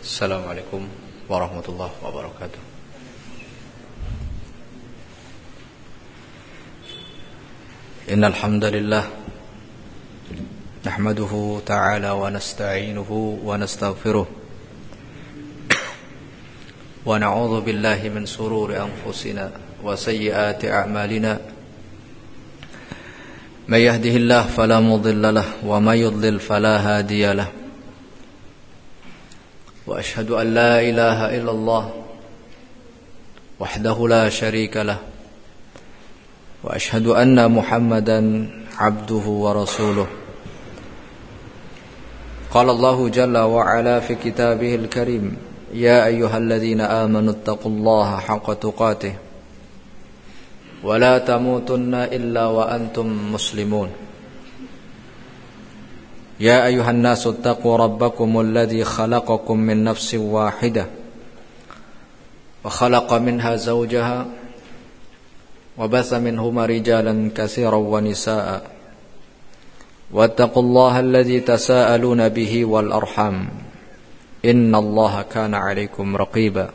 Assalamualaikum warahmatullahi wabarakatuh. Innal hamdalillah nahmaduhu ta'ala wa nasta'inuhu wa nastaghfiruh wa na'udzu billahi min shururi anfusina wa sayyiati a'malina. May yahdihillahu fala mudilla lahu wa may yudlil fala hadiya lahu. وأشهد أن لا إله إلا الله وحده لا شريك له وأشهد أن محمدا عبده ورسوله. قال الله جل وعلا في كتابه الكريم: يا أيها الذين آمنوا اتقوا الله حق تقاته ولا تموتن إلا وأنتم مسلمون. يا أيها الناس اتقوا ربكم الذي خلقكم من نفس واحدة وخلق منها زوجها وبث منهما رجالا كثيرا ونساء واتقوا الله الذي تساءلون به والأرحام إن الله كان عليكم رقيبا.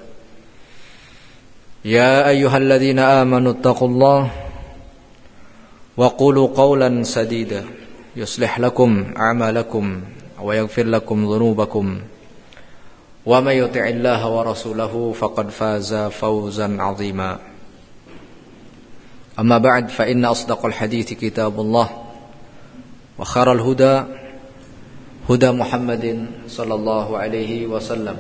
يا أيها الذين آمنوا اتقوا الله وقولوا قولا سديدا يصلح لكم أعمالكم ويغفر لكم ذنوبكم ومن يطع الله ورسوله فقد فاز فوزا عظيما. أما بعد فإن أصدق الحديث كتاب الله وخير الهدى هدى محمد صلى الله عليه وسلم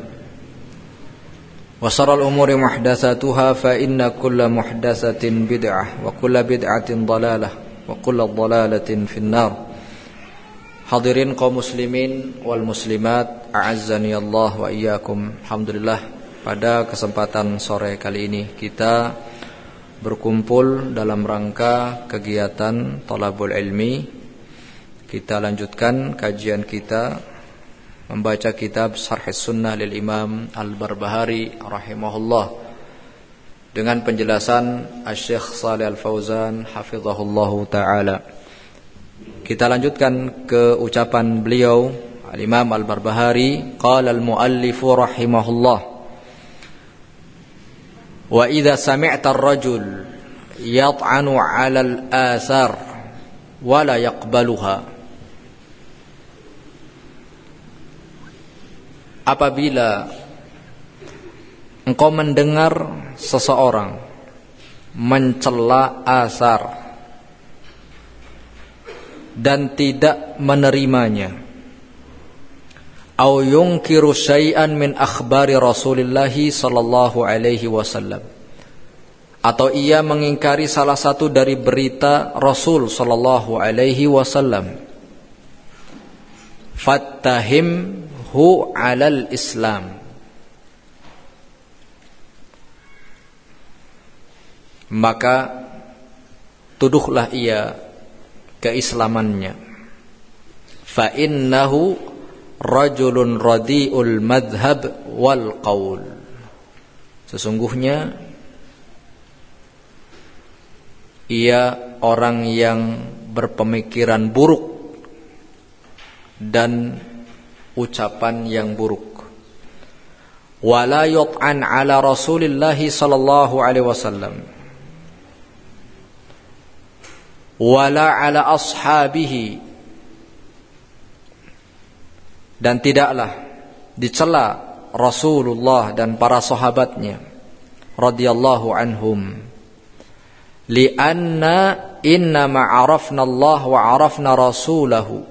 وشر الأمور محدثاتها فإن كل محدثة بدعة وكل بدعة ضلالة وكل ضلالة في النار. Hadirin kaum muslimin wal muslimat, a'azzani Allah wa iyyakum. Alhamdulillah, pada kesempatan sore kali ini kita berkumpul dalam rangka kegiatan Thalabul Ilmi. Kita lanjutkan kajian kita membaca kitab Syarh Sunnah lil Imam Al-Barbahari rahimahullah dengan penjelasan Asy-Syaikh Shalih Al-Fauzan hafizahullahu taala. Kita lanjutkan ke ucapan beliau Al-Imam Al-Barbahari, qala al-muallif rahimahullah: wa idza sami'ta ar-rajul yat'anu 'ala al-athar wa la yaqbaluha. Apabila engkau mendengar seseorang mencela asar dan tidak menerimanya, au yunkiru syai'an min akhbari Rasulillah sallallahu alaihi wasallam, atau ia mengingkari salah satu dari berita Rasul sallallahu alaihi wasallam, fattahimhu 'alal Islam, maka tuduhlah ia keislamannya. Fa innahu rajulun radiul madhab wal qaul. Sesungguhnya ia orang yang berpemikiran buruk dan ucapan yang buruk. Wala yut'an ala Rasulillah sallallahu alaihi wasallam wala ala ashabihi, dan tidaklah dicela Rasulullah dan para sahabatnya radhiyallahu anhum, lianna innama arafna Allah wa arafna rasulahu,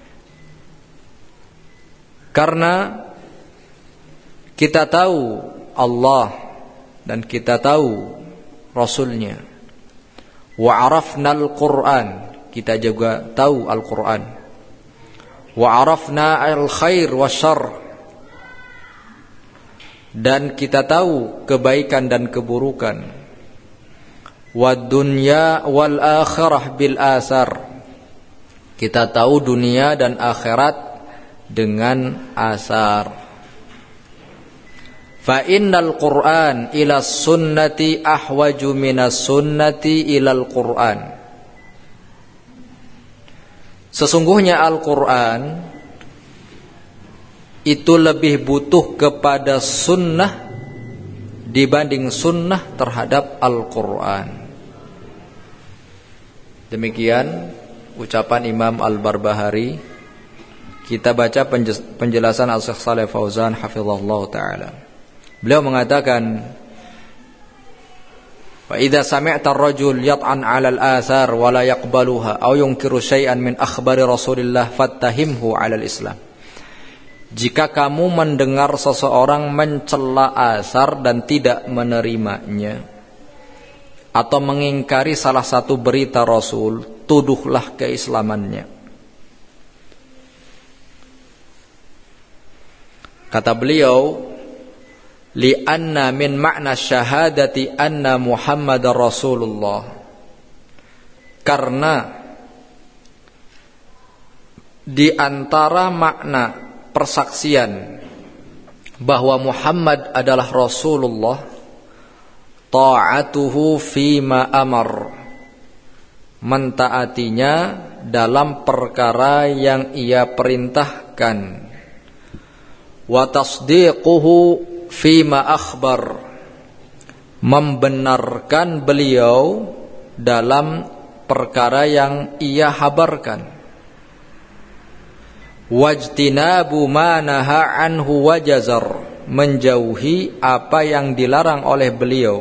karena kita tahu Allah dan kita tahu Rasulnya. Wa arafna al-Qur'an, kita juga tahu Al-Qur'an. Wa arafna al-khair wa syarr, dan kita tahu kebaikan dan keburukan. Wa dunya wal akhirah bil athar, kita tahu dunia dan akhirat dengan asar. Fa innal Qur'an ila sunnati ahwaju minas sunnati ilal Qur'an. Sesungguhnya Al-Qur'an itu lebih butuh kepada sunnah dibanding sunnah terhadap Al-Quran. Demikian ucapan Imam Al-Barbahari. Kita baca penjelasan Al-Syeikh Shalih Fauzan hafizahullah ta'ala. Beliau mengatakan, wa idza sami'ta ar-rajul yat'an 'ala al-athar wa la yaqbaluha aw yunkiru syai'an min akhbari Rasulillah fattahimhu 'ala al-Islam. Jika kamu mendengar seseorang mencela asar dan tidak menerimanya atau mengingkari salah satu berita Rasul, tuduhlah keislamannya. Kata beliau, li'anna min ma'na syahadati anna Muhammadar Rasulullah. Karena di antara makna persaksian bahwa Muhammad adalah Rasulullah, ta'atuhu fima amar, mentaatinya dalam perkara yang ia perintahkan, wa tasdiquhu fima akhbar, membenarkan beliau dalam perkara yang ia habarkan, wajtinabu ma naha anhu wajazar, menjauhi apa yang dilarang oleh beliau,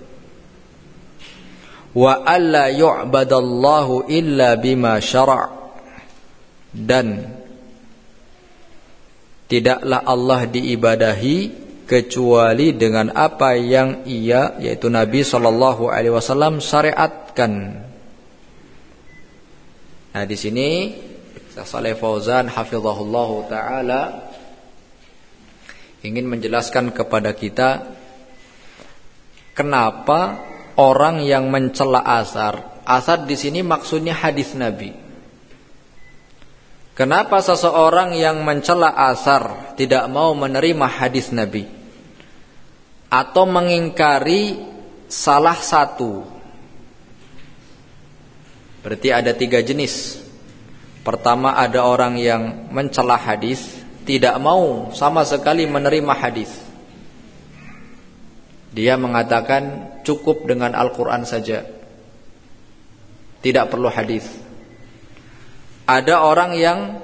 wa alla yu'badallahu illa bima syara', dan tidaklah Allah diibadahi kecuali dengan apa yang ia, yaitu Nabi SAW syariatkan. Nah, di sini Syekh Shalih Fauzan hafizahullah ta'ala ingin menjelaskan kepada kita kenapa orang yang mencela asar di sini maksudnya hadis Nabi. Kenapa seseorang yang mencela asar tidak mau menerima hadis Nabi atau mengingkari salah satu? Berarti ada 3 jenis. Pertama, ada orang yang mencela hadis, tidak mau sama sekali menerima hadis. Dia mengatakan cukup dengan Al-Quran saja, tidak perlu hadis. Ada orang yang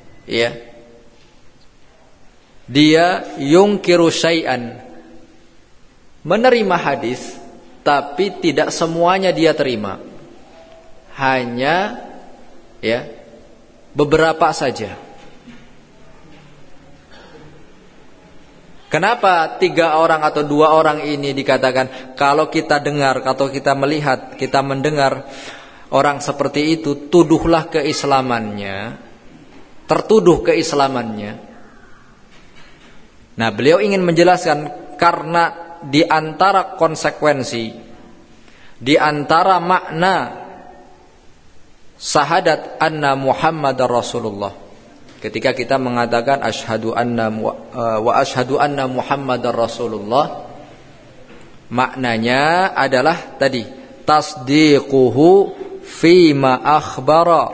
dia yungkiru syai'an, menerima hadis tapi tidak semuanya dia terima, hanya beberapa saja. Kenapa 3 orang atau 2 orang ini dikatakan kalau kita dengar atau kita melihat, kita mendengar orang seperti itu, tuduhlah keislamannya, tertuduh keislamannya. Nah, beliau ingin menjelaskan karena di antara konsekuensi, di antara makna syahadat anna Muhammadar Rasulullah, ketika kita mengatakan asyhadu anna wa asyhadu anna Muhammadar Rasulullah, maknanya adalah tadi tasdiquhu fima akhbara,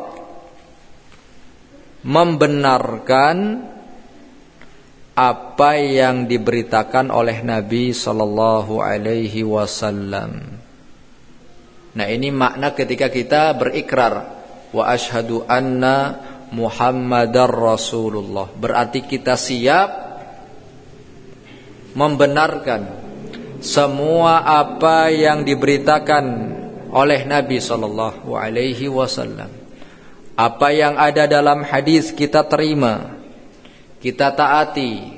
membenarkan apa yang diberitakan oleh Nabi sallallahu alaihi wasallam. Nah, ini makna ketika kita berikrar wa asyhadu anna Muhammadar Rasulullah, berarti kita siap membenarkan semua apa yang diberitakan oleh Nabi sallallahu alaihi wasallam. Apa yang ada dalam hadis kita terima, kita taati.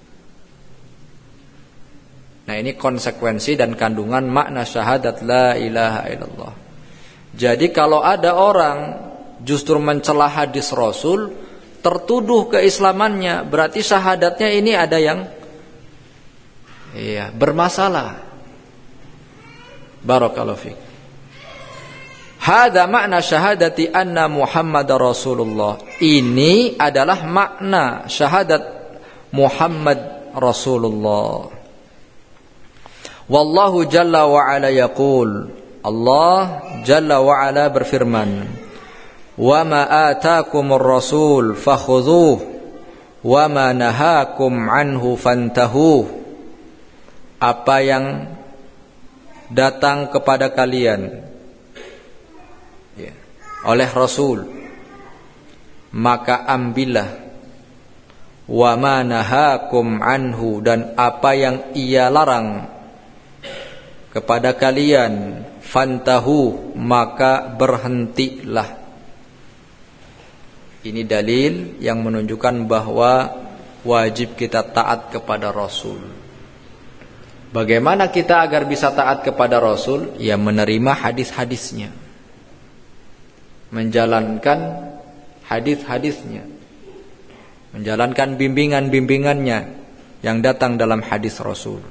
Nah, ini konsekuensi dan kandungan makna syahadat la ilaha illallah. Jadi kalau ada orang justru mencela hadis Rasul, tertuduh keislamannya, berarti syahadatnya ini ada yang bermasalah. Barakallahu fiik. Hada makna syahadati anna Muhammadar Rasulullah. Ini adalah makna syahadat Muhammad Rasulullah. Wallahu jalla wa ala yaqul, Allah jalla wa ala berfirman, wa ma ataakumur rasul fakhudhuhu wa ma nahakum anhu fantahu, apa yang datang kepada kalian oleh Rasul maka ambillah, wa ma nahakum anhu, dan apa yang ia larang kepada kalian, fantahu, maka berhentilah. Ini dalil yang menunjukkan bahwa wajib kita taat kepada Rasul. Bagaimana kita agar bisa taat kepada Rasul? Ya menerima hadis-hadisnya, menjalankan hadis-hadisnya, menjalankan bimbingan-bimbingannya yang datang dalam hadis Rasul.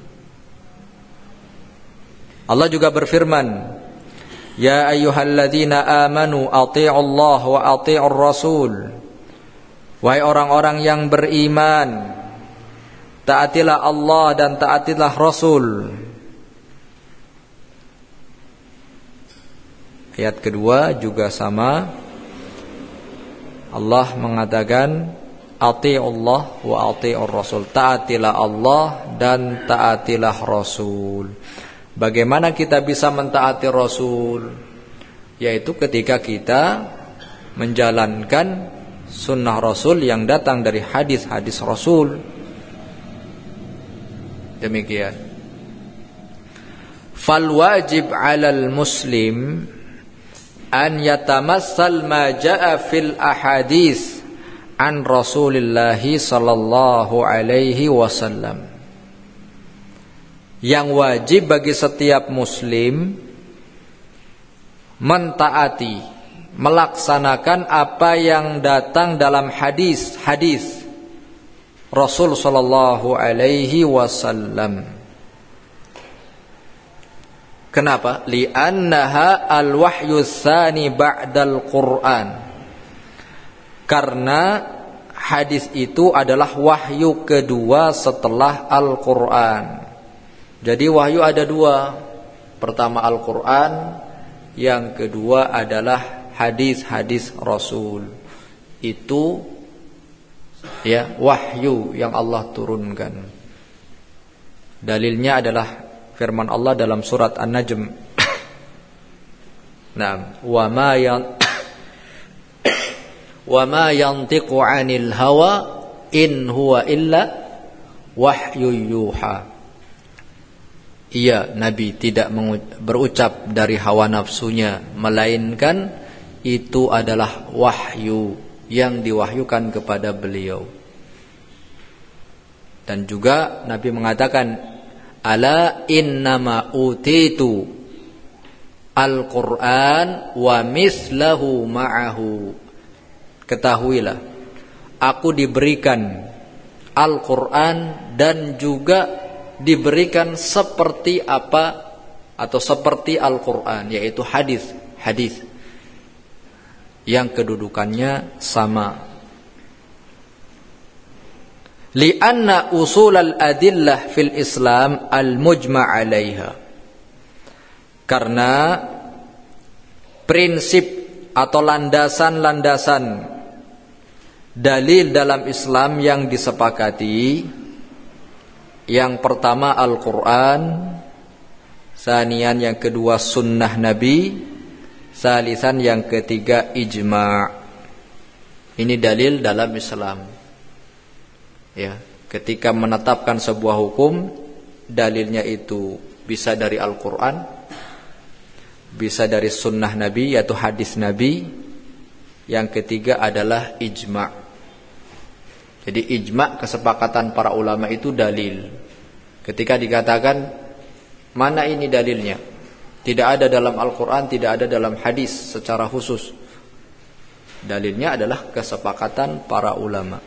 Allah juga berfirman, ya ayyuhalladzina amanu athi'ullaha wa athi'ur rasul. Wahai orang-orang yang beriman, taatilah Allah dan taatilah Rasul. Ayat kedua juga sama. Allah mengatakan ati'ullah wa ati'ur rasul. Taatilah Allah dan taatilah Rasul. Bagaimana kita bisa mentaati Rasul? Yaitu ketika kita menjalankan sunnah Rasul yang datang dari hadis-hadis Rasul. Demikian. Fal wajib 'alal muslim an yatamassal ma jaa fil ahadits an Rasulillah sallallahu alaihi wasallam. Yang wajib bagi setiap muslim mentaati, melaksanakan apa yang datang dalam hadis-hadis Rasul sallallahu alaihi wasallam. Kenapa? Li'annaha al-wahyu tsani ba'dal Qur'an. Karena hadis itu adalah wahyu kedua setelah Al-Qur'an. Jadi wahyu ada dua. Pertama Al-Quran, yang kedua adalah hadis-hadis Rasul. Itu ya wahyu yang Allah turunkan. Dalilnya adalah firman Allah dalam surat An-Najm. Nah, wa ma yantiqu 'anil hawa in huwa illa wahyu yuha. Ia Nabi tidak berucap dari hawa nafsunya, melainkan itu adalah wahyu yang diwahyukan kepada beliau. Dan juga Nabi mengatakan, ala innama utitu al-Qur'an wa mislahu ma'ahu. Ketahuilah, aku diberikan Al-Quran dan juga diberikan seperti apa atau seperti Al-Quran, yaitu hadis yang kedudukannya sama. Lianna usul al-adillah fil Islam al-mujma' 'alaiha. Karena prinsip atau landasan-landasan dalil dalam Islam yang disepakati, yang pertama Al-Quran, sanian yang kedua sunnah Nabi, salisan yang ketiga ijma'. Ini dalil dalam Islam. Ya, ketika menetapkan sebuah hukum, dalilnya itu bisa dari Al-Quran, bisa dari sunnah Nabi, yaitu hadis Nabi. Yang ketiga adalah ijma'. Jadi ijma', kesepakatan para ulama itu dalil. Ketika dikatakan mana ini dalilnya, tidak ada dalam Al-Quran, tidak ada dalam hadis secara khusus. Dalilnya adalah kesepakatan para ulama.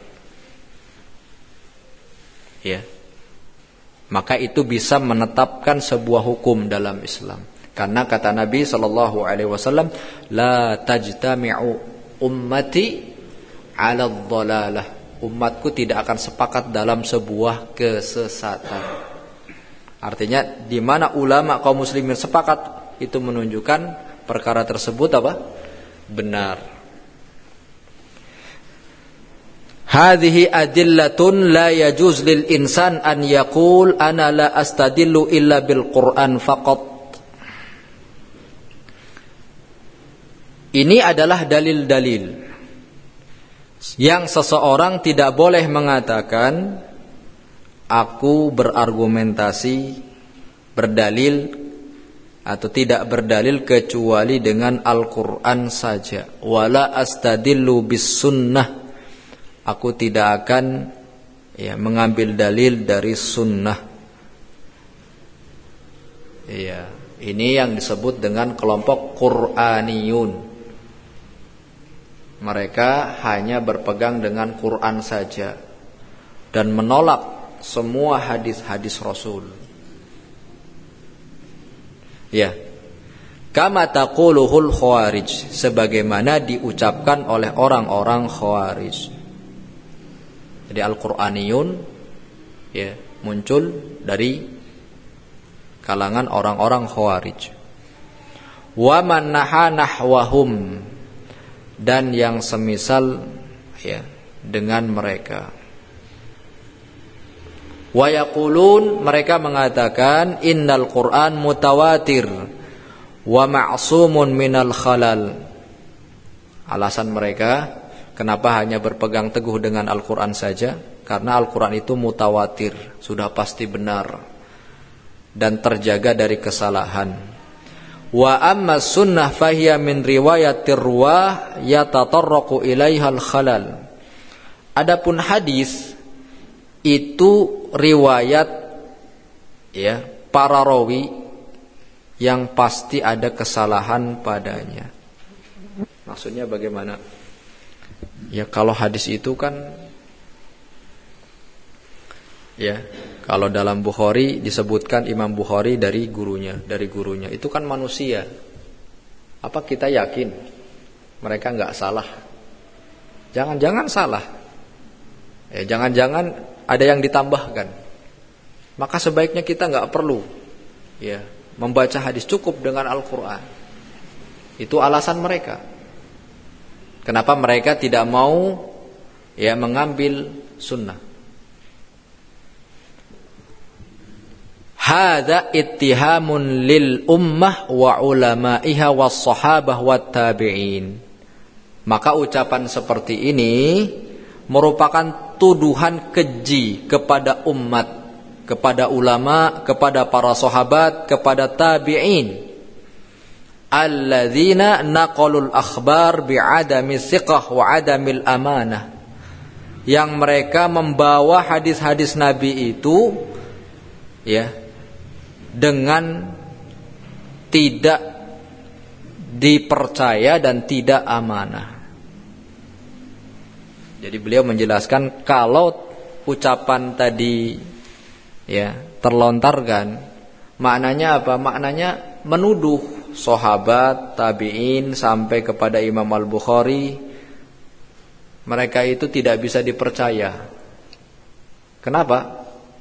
Ya. Maka itu bisa menetapkan sebuah hukum dalam Islam. Karena kata Nabi SAW, la tajtami'u ummati 'ala dhalalah. Umatku tidak akan sepakat dalam sebuah kesesatan. Artinya di mana ulama kaum muslimin sepakat, itu menunjukkan perkara tersebut apa? Benar. Hadhihi adillatun la yajuz lil insan an yaqul ana la astadillu illa bil Qur'an faqat. Ini adalah dalil-dalil yang seseorang tidak boleh mengatakan aku berargumentasi, berdalil atau tidak berdalil kecuali dengan Al-Qur'an saja. Wala astadillu bis sunnah. Aku tidak akan mengambil dalil dari sunnah. Ini yang disebut dengan kelompok Qur'aniyun. Mereka hanya berpegang dengan Quran saja dan menolak semua hadis-hadis Rasul. Kama taquluhul khawarij, sebagaimana diucapkan oleh orang-orang khawarij. Jadi Al-Qur'aniyun muncul dari kalangan orang-orang khawarij. Wa man naha nahwahum, dan yang semisal dengan mereka. Wa yaqulun, mereka mengatakan innal Qur'an mutawatir wa ma'sumun minal khalal. Alasan mereka kenapa hanya berpegang teguh dengan Al-Quran saja? Karena Al-Quran itu mutawatir, sudah pasti benar dan terjaga dari kesalahan. Wa amma sunnah fahiya min riwayatir ruwah yatatarraqu ilaihal khalal. Adapun hadis itu riwayat para rawi yang pasti ada kesalahan padanya. Maksudnya bagaimana? Kalau hadis itu kan kalau dalam Bukhari disebutkan Imam Bukhari dari gurunya, itu kan manusia. Apa kita yakin mereka enggak salah? Jangan-jangan salah. Jangan-jangan ada yang ditambahkan. Maka sebaiknya kita enggak perlu membaca hadis, cukup dengan Al-Qur'an. Itu alasan mereka. Kenapa mereka tidak mau mengambil sunnah? Hadza ittihamun lil ummah wa ulamaiha was sahabah wat tabi'in. Maka ucapan seperti ini merupakan tuduhan keji kepada umat, kepada ulama, kepada para sahabat, kepada tabi'in. Alladzina naqalul akhbar bi'adami thiqah wa adamil amanah. Yang mereka membawa hadis-hadis Nabi itu dengan tidak dipercaya dan tidak amanah. Jadi beliau menjelaskan kalau ucapan tadi terlontarkan, maknanya apa? Maknanya menuduh sahabat, tabi'in sampai kepada Imam Al-Bukhari, mereka itu tidak bisa dipercaya. Kenapa?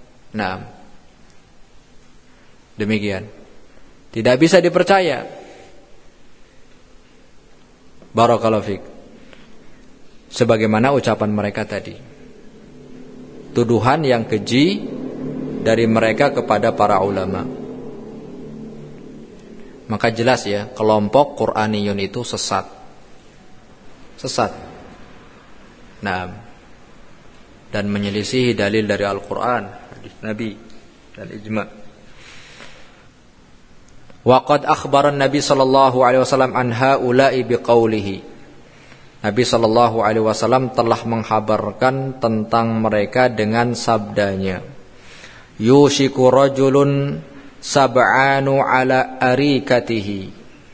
Demikian. Tidak bisa dipercaya. Barakallahu fiik. Sebagaimana ucapan mereka tadi. Tuduhan yang keji dari mereka kepada para ulama. Maka jelas kelompok Qur'aniyun itu sesat. Dan menyelisihi dalil dari Al-Qur'an, hadis Nabi dan ijma'. Wa qad akhbara Nabi sallallahu alaihi wasallam an haula'i biqaulihi. Nabi sallallahu alaihi wasallam telah menghabarkan tentang mereka dengan sabdanya. Yushiku rajulun sab'anu ala arikatihi.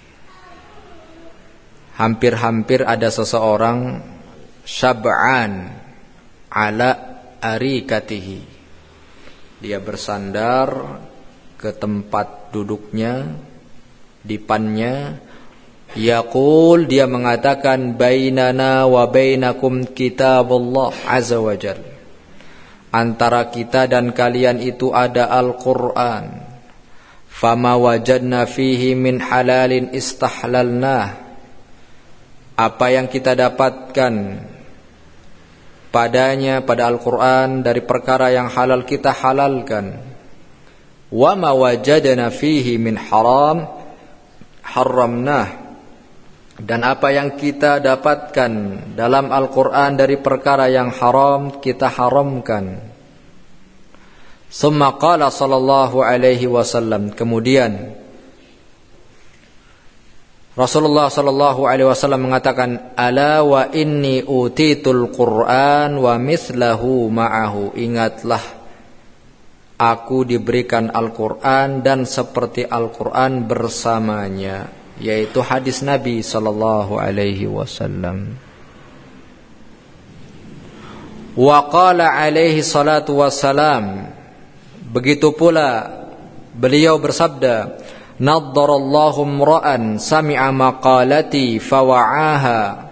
Hampir-hampir ada seseorang sab'an ala arikatihi. Dia bersandar ke tempat duduknya, dipannya. Yaqul, dia mengatakan, bainana wa bainakum kitabullah azza wa jal. Antara kita dan kalian itu ada Al-Qur'an. Fama wajadna fihi min halalin istahlalnah. Apa yang kita dapatkan padanya, pada Al-Quran, dari perkara yang halal kita halalkan. Wa ma wajadna fihi min haram haramnah, dan apa yang kita dapatkan dalam Al-Quran dari perkara yang haram, kita haramkan. Summa qala sallallahu alaihi wasallam, kemudian Rasulullah sallallahu alaihi wasallam mengatakan, ala wa inni utitul Qur'an wa mithlahu ma'ahu, ingatlah aku diberikan Al-Quran dan seperti Al-Quran bersamanya, yaitu hadis Nabi sallallahu alaihi wasallam. Wa qala alaihi salatu wassalam, begitu pula beliau bersabda, naddarallahu imra'an sami'a maqalati fawa'aha,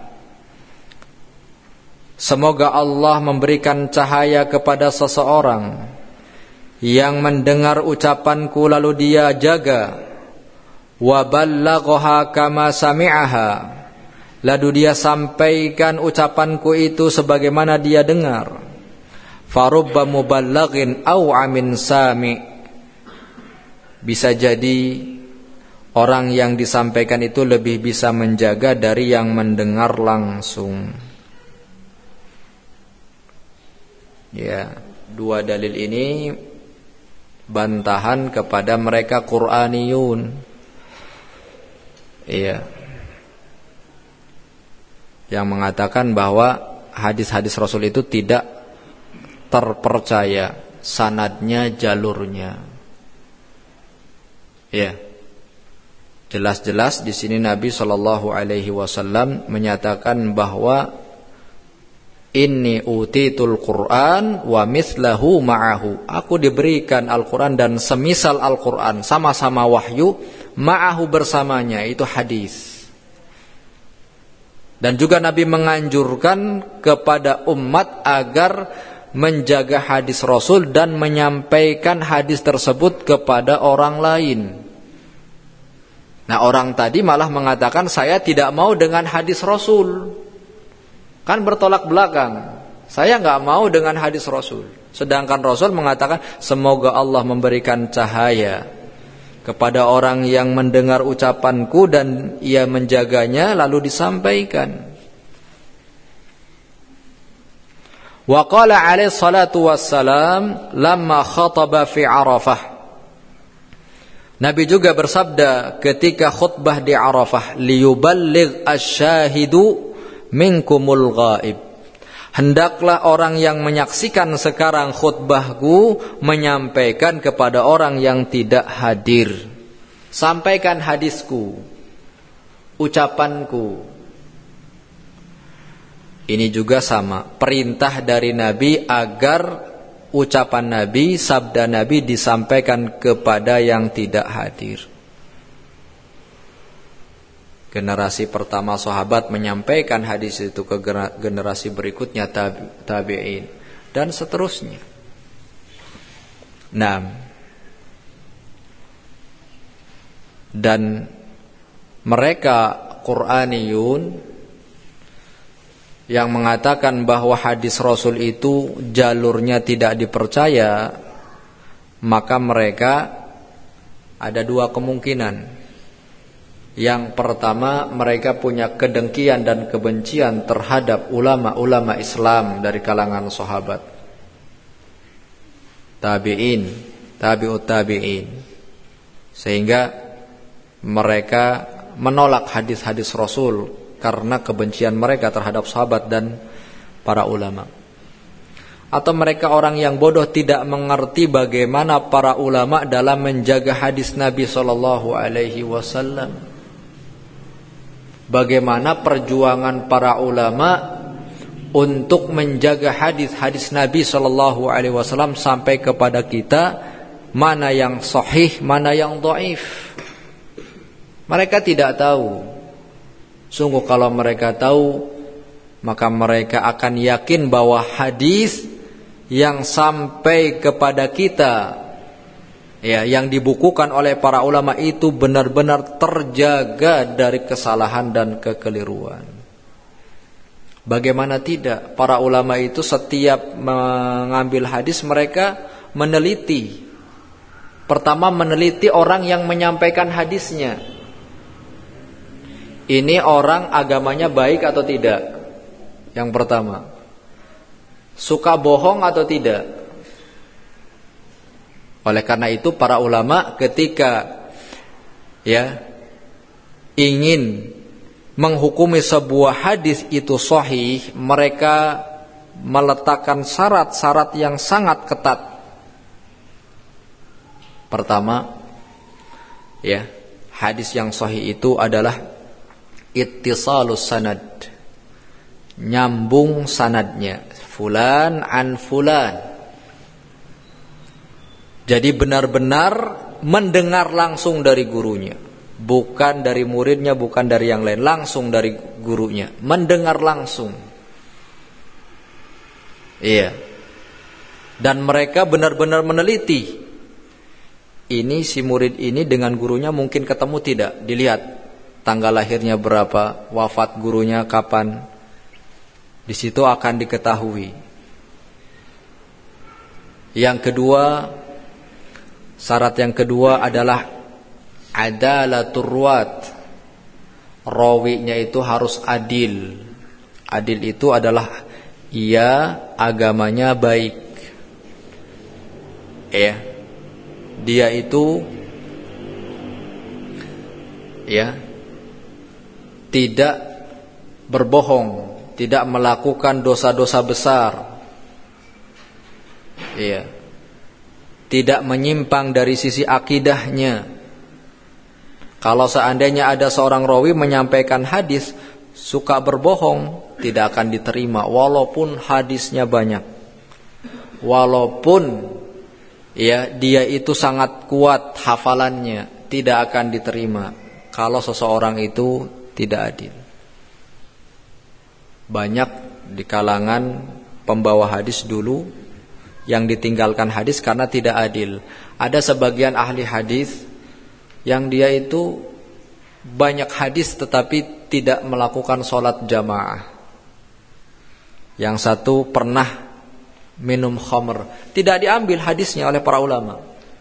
semoga Allah memberikan cahaya kepada seseorang yang mendengar ucapanku lalu dia jaga, wa ballaghaha kama sami'aha, lalu dia sampaikan ucapanku itu sebagaimana dia dengar. Farubba muballaghin aw amin sami', bisa jadi orang yang disampaikan itu lebih bisa menjaga dari yang mendengar langsung. Ya, dua dalil ini bantahan kepada mereka Qur'aniyun. Iya, yang mengatakan bahwa hadis-hadis Rasul itu tidak terpercaya sanadnya, jalurnya. Iya, jelas-jelas di sini Nabi Shallallahu Alaihi Wasallam menyatakan bahwa inni utitul Qur'an wa mithlahu ma'ahu, aku diberikan Al-Quran dan semisal Al-Quran, sama-sama wahyu, ma'ahu bersamanya, itu hadis. Dan juga Nabi menganjurkan kepada umat agar menjaga hadis Rasul dan menyampaikan hadis tersebut kepada orang lain. Nah, orang tadi malah mengatakan saya tidak mau dengan hadis Rasul, kan bertolak belakang. Saya nggak mau dengan hadis Rasul, sedangkan Rasul mengatakan semoga Allah memberikan cahaya kepada orang yang mendengar ucapanku dan ia menjaganya lalu disampaikan. Wa qala alaihi salatu wassalam lamma khataba fi Arafah, Nabi juga bersabda ketika khutbah di Arafah, liyuballigh asy-syahidu minkumul ghaib, hendaklah orang yang menyaksikan sekarang khutbahku menyampaikan kepada orang yang tidak hadir. Sampaikan hadisku, ucapanku. Ini juga sama, perintah dari Nabi agar ucapan Nabi, sabda Nabi disampaikan kepada yang tidak hadir. Generasi pertama sahabat menyampaikan hadis itu ke generasi berikutnya, tabi'in, dan seterusnya. Nah, dan mereka Qur'aniyun yang mengatakan bahwa hadis Rasul itu jalurnya tidak dipercaya, maka mereka ada dua kemungkinan. Yang pertama, mereka punya kedengkian dan kebencian terhadap ulama-ulama Islam dari kalangan sahabat, tabi'in, tabi'ut tabi'in, sehingga mereka menolak hadis-hadis Rasul karena kebencian mereka terhadap sahabat dan para ulama. Atau mereka orang yang bodoh, tidak mengerti bagaimana para ulama dalam menjaga hadis Nabi sallallahu alaihi wasallam. Bagaimana perjuangan para ulama untuk menjaga hadis-hadis Nabi sallallahu alaihi wasallam sampai kepada kita, mana yang sahih, mana yang dhaif. Mereka tidak tahu. Sungguh kalau mereka tahu, maka mereka akan yakin bahwa hadis yang sampai kepada kita, ya, yang dibukukan oleh para ulama itu benar-benar terjaga dari kesalahan dan kekeliruan. Bagaimana tidak? Para ulama itu setiap mengambil hadis mereka meneliti. Pertama meneliti orang yang menyampaikan hadisnya. Ini orang agamanya baik atau tidak? Yang pertama. Suka bohong atau tidak? Oleh karena itu para ulama ketika ingin menghukumi sebuah hadis itu sahih, mereka meletakkan syarat-syarat yang sangat ketat. Pertama, hadis yang sahih itu adalah ittisalus sanad. Nyambung sanadnya, fulan an fulan. Jadi benar-benar mendengar langsung dari gurunya. Bukan dari muridnya, bukan dari yang lain, langsung dari gurunya, mendengar langsung. Dan mereka benar-benar meneliti. Ini si murid ini dengan gurunya mungkin ketemu tidak? Dilihat tanggal lahirnya berapa, wafat gurunya kapan. Di situ akan diketahui. Yang kedua, syarat yang kedua adalah adalatur ruwat. Rawinya itu harus adil. Adil itu adalah ia agamanya baik. Dia itu tidak berbohong, tidak melakukan dosa-dosa besar. Tidak menyimpang dari sisi akidahnya. Kalau seandainya ada seorang rawi menyampaikan hadis suka berbohong, tidak akan diterima walaupun hadisnya banyak. Walaupun dia itu sangat kuat hafalannya, tidak akan diterima kalau seseorang itu tidak adil. Banyak di kalangan pembawa hadis dulu yang ditinggalkan hadis karena tidak adil. Ada sebagian ahli hadis yang dia itu banyak hadis tetapi tidak melakukan sholat jamaah. Yang satu pernah minum khamr, tidak diambil hadisnya oleh para ulama.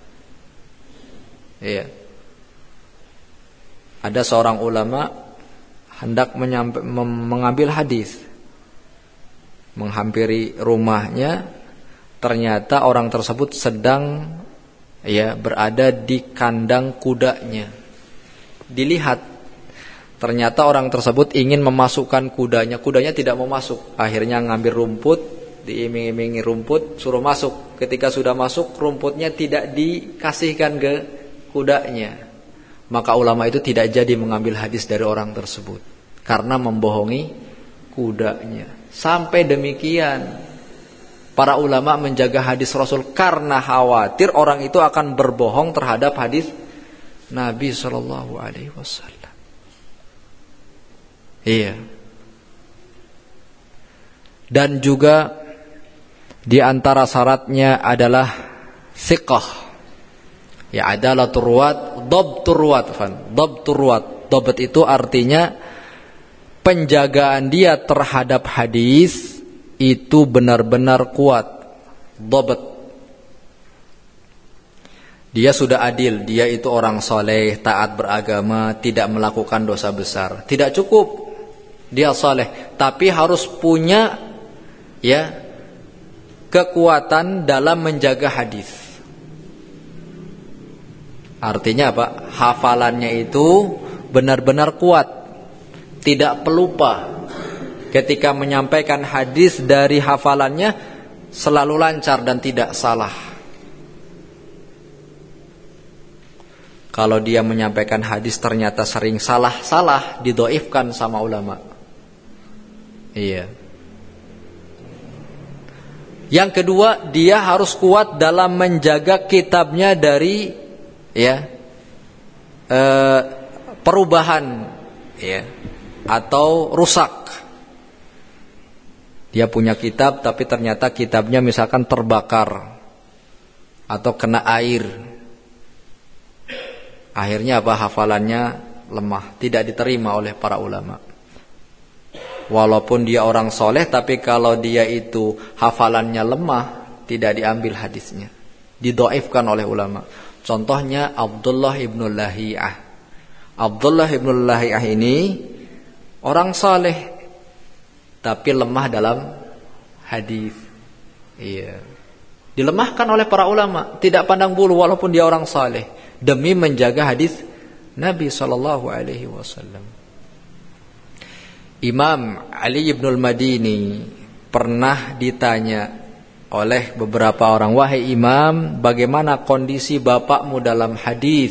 Ada seorang ulama hendak mengambil hadis, menghampiri rumahnya, ternyata orang tersebut sedang berada di kandang kudanya. Dilihat, ternyata orang tersebut ingin memasukkan kudanya tidak mau masuk. Akhirnya ngambil rumput, diiming-imingi rumput, suruh masuk. Ketika sudah masuk, rumputnya tidak dikasihkan ke kudanya. Maka ulama itu tidak jadi mengambil hadis dari orang tersebut karena membohongi kudanya. Sampai demikian para ulama menjaga hadis Rasul karena khawatir orang itu akan berbohong terhadap hadis Nabi sallallahu alaihi wasallam. Dan juga di antara syaratnya adalah thiqah. Adalatur ruwat, dhabtur ruwat. Dhabtur ruwat. Dhabt itu artinya penjagaan dia terhadap hadis itu benar-benar kuat. Dhabt. Dia sudah adil, dia itu orang soleh, taat beragama, tidak melakukan dosa besar. Tidak cukup dia soleh, tapi harus punya kekuatan dalam menjaga hadis. Artinya apa? Hafalannya itu benar-benar kuat, tidak pelupa. Ketika menyampaikan hadis dari hafalannya selalu lancar dan tidak salah. Kalau dia menyampaikan hadis ternyata sering salah, didhaifkan sama ulama. Yang kedua, dia harus kuat dalam menjaga kitabnya dari perubahan atau rusak. Dia punya kitab tapi ternyata kitabnya misalkan terbakar atau kena air. Akhirnya hafalannya lemah, tidak diterima oleh para ulama. Walaupun dia orang soleh, tapi kalau dia itu hafalannya lemah, tidak diambil hadisnya, didoifkan oleh ulama. Contohnya Abdullah ibn Lahiyah. Abdullah ibn Lahiyah ini orang soleh, tapi lemah dalam hadis. Iya, dilemahkan oleh para ulama, tidak pandang bulu walaupun dia orang soleh, demi menjaga hadis Nabi SAW. Imam Ali ibn al-Madini pernah ditanya oleh beberapa orang, wahai Imam, bagaimana kondisi bapakmu dalam hadis?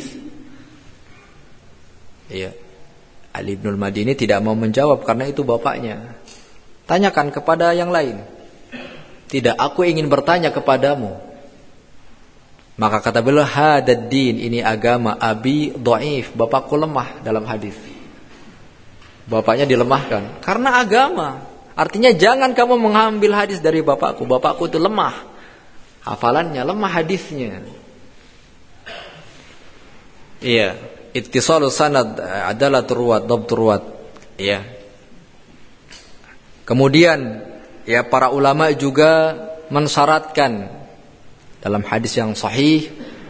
Iya, Ali ibn al-Madini tidak mau menjawab karena itu bapaknya. Tanyakan kepada yang lain. Tidak, aku ingin bertanya kepadamu. Maka kata beliau, hadad din, ini agama, abi dhaif, bapakku lemah dalam hadis. Bapaknya dilemahkan karena agama. Artinya jangan kamu mengambil hadis dari bapakku. Bapakku itu lemah hafalannya, lemah hadisnya. Iya, ittisalus sanad adalah ruwat, dhabt ruwat. Iya. Kemudian ya, para ulama juga mensyaratkan dalam hadis yang sahih,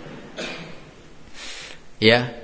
ya,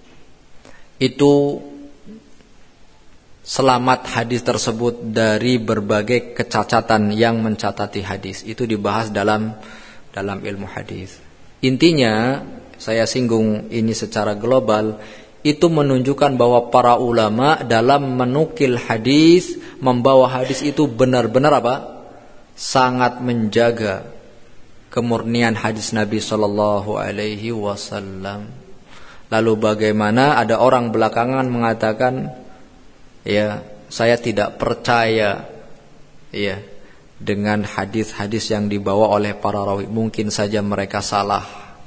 itu selamat hadis tersebut dari berbagai kecacatan yang mencatati hadis. Itu dibahas dalam ilmu hadis. Intinya, saya singgung ini secara global, itu menunjukkan bahwa para ulama dalam menukil hadis, membawa hadis itu benar-benar apa? Sangat menjaga kemurnian hadis Nabi sallallahu alaihi wasallam. Lalu bagaimana ada orang belakangan mengatakan, ya, saya tidak percaya ya dengan hadis-hadis yang dibawa oleh para rawi, mungkin saja mereka salah.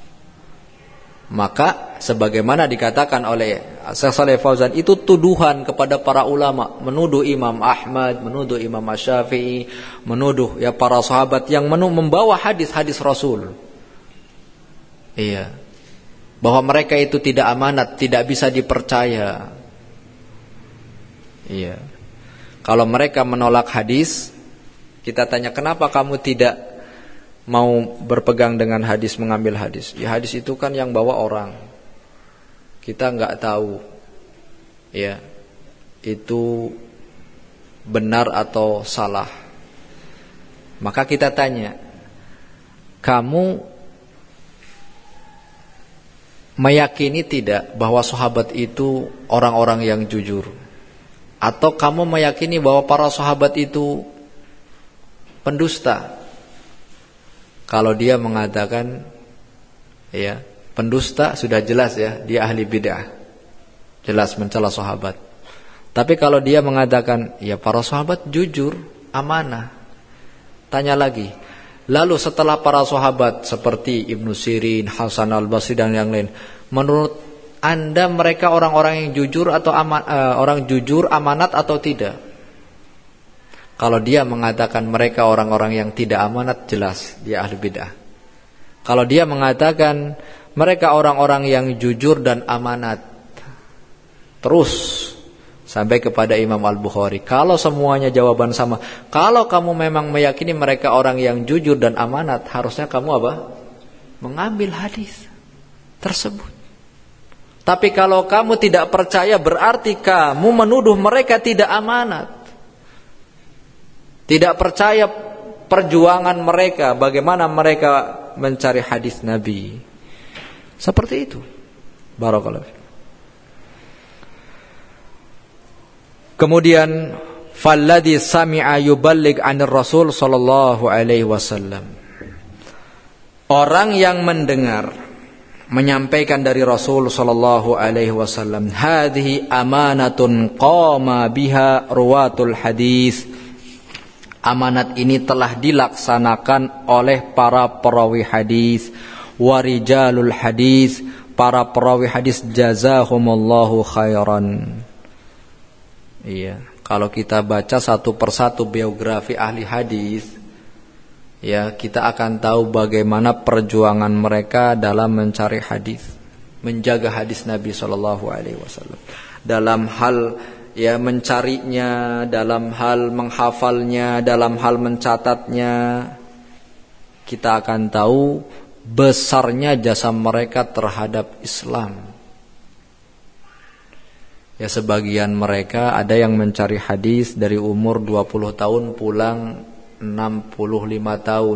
Maka sebagaimana dikatakan oleh Syekh Shalih Fauzan, itu tuduhan kepada para ulama, menuduh Imam Ahmad, menuduh Imam Asy-Syafi'i, menuduh ya para sahabat yang membawa hadis-hadis Rasul. Iya. Bahwa mereka itu tidak amanat, tidak bisa dipercaya. Iya. Kalau mereka menolak hadis, kita tanya, kenapa kamu tidak mau berpegang dengan hadis, mengambil hadis? Ya, hadis itu kan yang bawa orang, kita nggak tahu ya itu benar atau salah. Maka kita tanya, kamu meyakini tidak bahwa sahabat itu orang-orang yang jujur? Atau kamu meyakini bahwa para sahabat itu pendusta? Kalau dia mengatakan ya pendusta, sudah jelas ya dia ahli bid'ah, jelas mencela sahabat. Tapi kalau dia mengatakan ya para sahabat jujur, amanah, tanya lagi, lalu setelah para sahabat seperti Ibnu Sirin, Hasan al-Basri dan yang lain, menurut Anda mereka orang-orang yang jujur atau orang jujur, amanat atau tidak? Kalau dia mengatakan mereka orang-orang yang tidak amanat, jelas dia ahli bid'ah. Kalau dia mengatakan mereka orang-orang yang jujur dan amanat, terus sampai kepada Imam Al-Bukhari, kalau semuanya jawaban sama, kalau kamu memang meyakini mereka orang yang jujur dan amanat, harusnya kamu apa? Mengambil hadis tersebut. Tapi kalau kamu tidak percaya, berarti kamu menuduh mereka tidak amanat, tidak percaya perjuangan mereka, bagaimana mereka mencari hadis Nabi. Seperti itu. Barakallahu fiik. Kemudian falladhi sami'a yuballigh 'anir Rasul sallallahu alaihi wasallam. Orang yang mendengar menyampaikan dari Rasul sallallahu alaihi wasallam, hadhihi amanatun qama biha ruwatul hadis. Amanat ini telah dilaksanakan oleh para perawi hadis, warijalul hadis, para perawi hadis, jazahumullahu khairan. Iya, kalau kita baca satu persatu biografi ahli hadis, ya kita akan tahu bagaimana perjuangan mereka dalam mencari hadis, menjaga hadis Nabi sallallahu alaihi wasallam. Dalam hal ya mencarinya, dalam hal menghafalnya, dalam hal mencatatnya, kita akan tahu besarnya jasa mereka terhadap Islam. Ya, sebagian mereka ada yang mencari hadis dari umur 20 tahun pulang 65 tahun.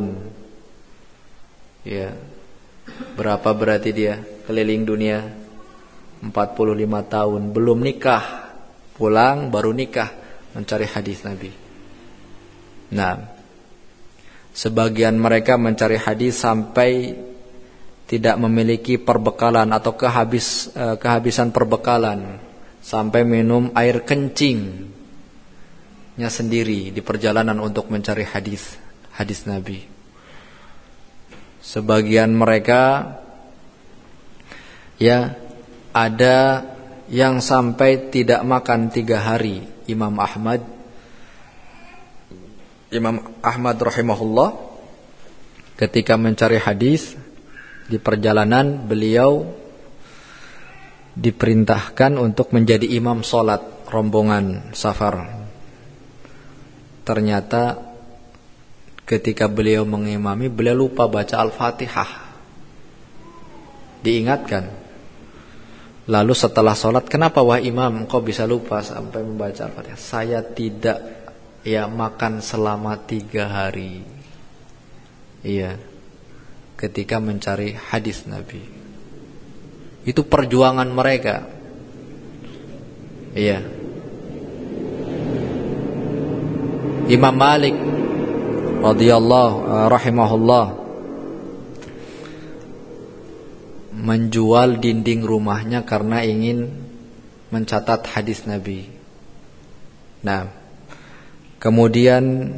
Ya. Berapa berarti dia keliling dunia? 45 tahun, belum nikah. Pulang baru nikah mencari hadis Nabi. Nah, sebagian mereka mencari hadis sampai tidak memiliki perbekalan atau kehabisan perbekalan, sampai minum air kencingnya sendiri di perjalanan untuk mencari hadis Nabi. Sebagian mereka ya ada yang sampai tidak makan 3 hari. Imam Ahmad rahimahullah ketika mencari hadis di perjalanan, beliau diperintahkan untuk menjadi imam sholat rombongan safar. Ternyata ketika beliau mengimami, beliau lupa baca Al-Fatihah. Diingatkan. Lalu setelah sholat, kenapa wah imam kau bisa lupa sampai membaca Al-Fatihah? Saya tidak makan selama 3 hari. Iya, ketika mencari hadis Nabi. Itu perjuangan mereka. Iya. Imam Malik rahimahullah menjual dinding rumahnya karena ingin mencatat hadis Nabi. Nah, kemudian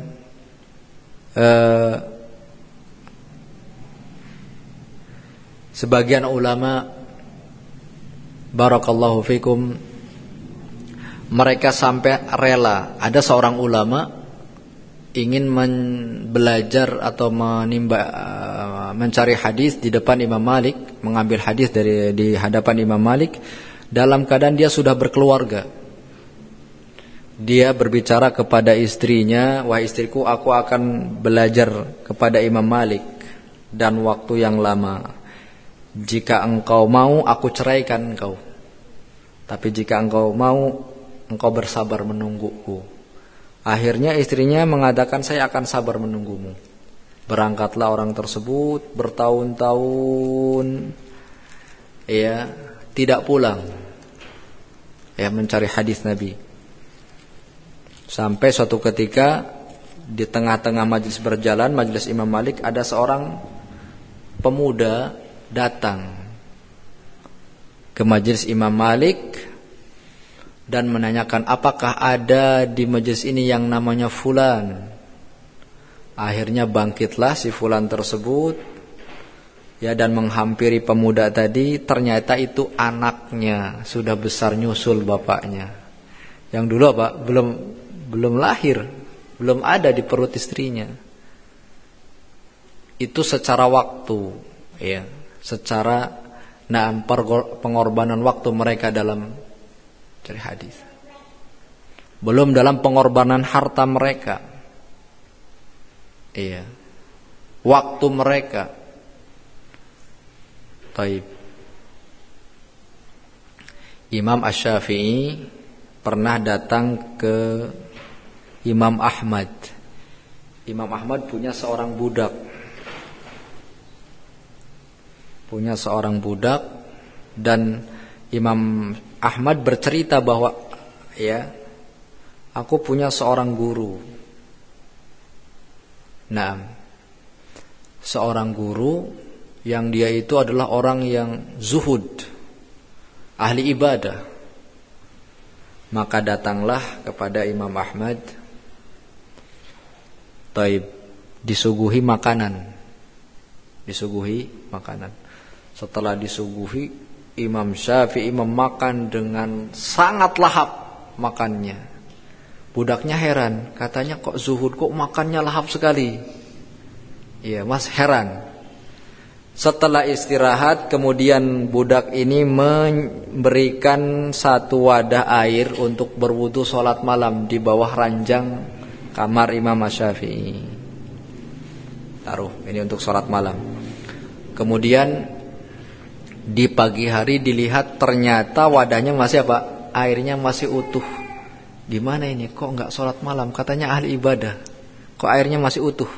sebagian ulama, barakallahu fikum, mereka sampai rela. Ada seorang ulama ingin belajar atau mencari hadis di depan Imam Malik, mengambil hadis di hadapan Imam Malik dalam keadaan dia sudah berkeluarga. Dia berbicara kepada istrinya, wahai istriku, aku akan belajar kepada Imam Malik dan waktu yang lama. Jika engkau mau, aku ceraikan engkau. Tapi jika engkau mau, engkau bersabar menungguku. Akhirnya istrinya mengatakan, saya akan sabar menunggumu. Berangkatlah orang tersebut bertahun-tahun, tidak pulang, mencari hadis Nabi. Sampai suatu ketika di tengah-tengah majelis berjalan, majelis Imam Malik, ada seorang pemuda datang ke majelis Imam Malik dan menanyakan, apakah ada di majelis ini yang namanya fulan? Akhirnya bangkitlah si fulan tersebut dan menghampiri pemuda tadi. Ternyata itu anaknya, sudah besar nyusul bapaknya. Yang dulu belum lahir, belum ada di perut istrinya. Itu secara waktu, secara pengorbanan waktu mereka dalam cari hadis. Belum dalam pengorbanan harta mereka. Waktu mereka. Taib. Imam Asy-Syafi'i pernah datang ke Imam Ahmad. Imam Ahmad punya seorang budak. Dan Imam Ahmad bercerita bahwa aku punya seorang guru. Nah, seorang guru yang dia itu adalah orang yang zuhud, ahli ibadah. Maka datanglah kepada Imam Ahmad, disuguhi makanan. Setelah disuguhi, Imam Syafi'i memakan dengan sangat lahap makannya. Budaknya heran, katanya kok zuhud, kok makannya lahap sekali. Iya, Mas heran. Setelah istirahat, kemudian budak ini memberikan satu wadah air untuk berwudu sholat malam di bawah ranjang kamar Imam Asy-Syafi'i. Taruh, ini untuk sholat malam. Kemudian di pagi hari dilihat ternyata wadahnya masih apa? Airnya masih utuh. Di mana ini? Kok enggak sholat malam? Katanya ahli ibadah. Kok airnya masih utuh?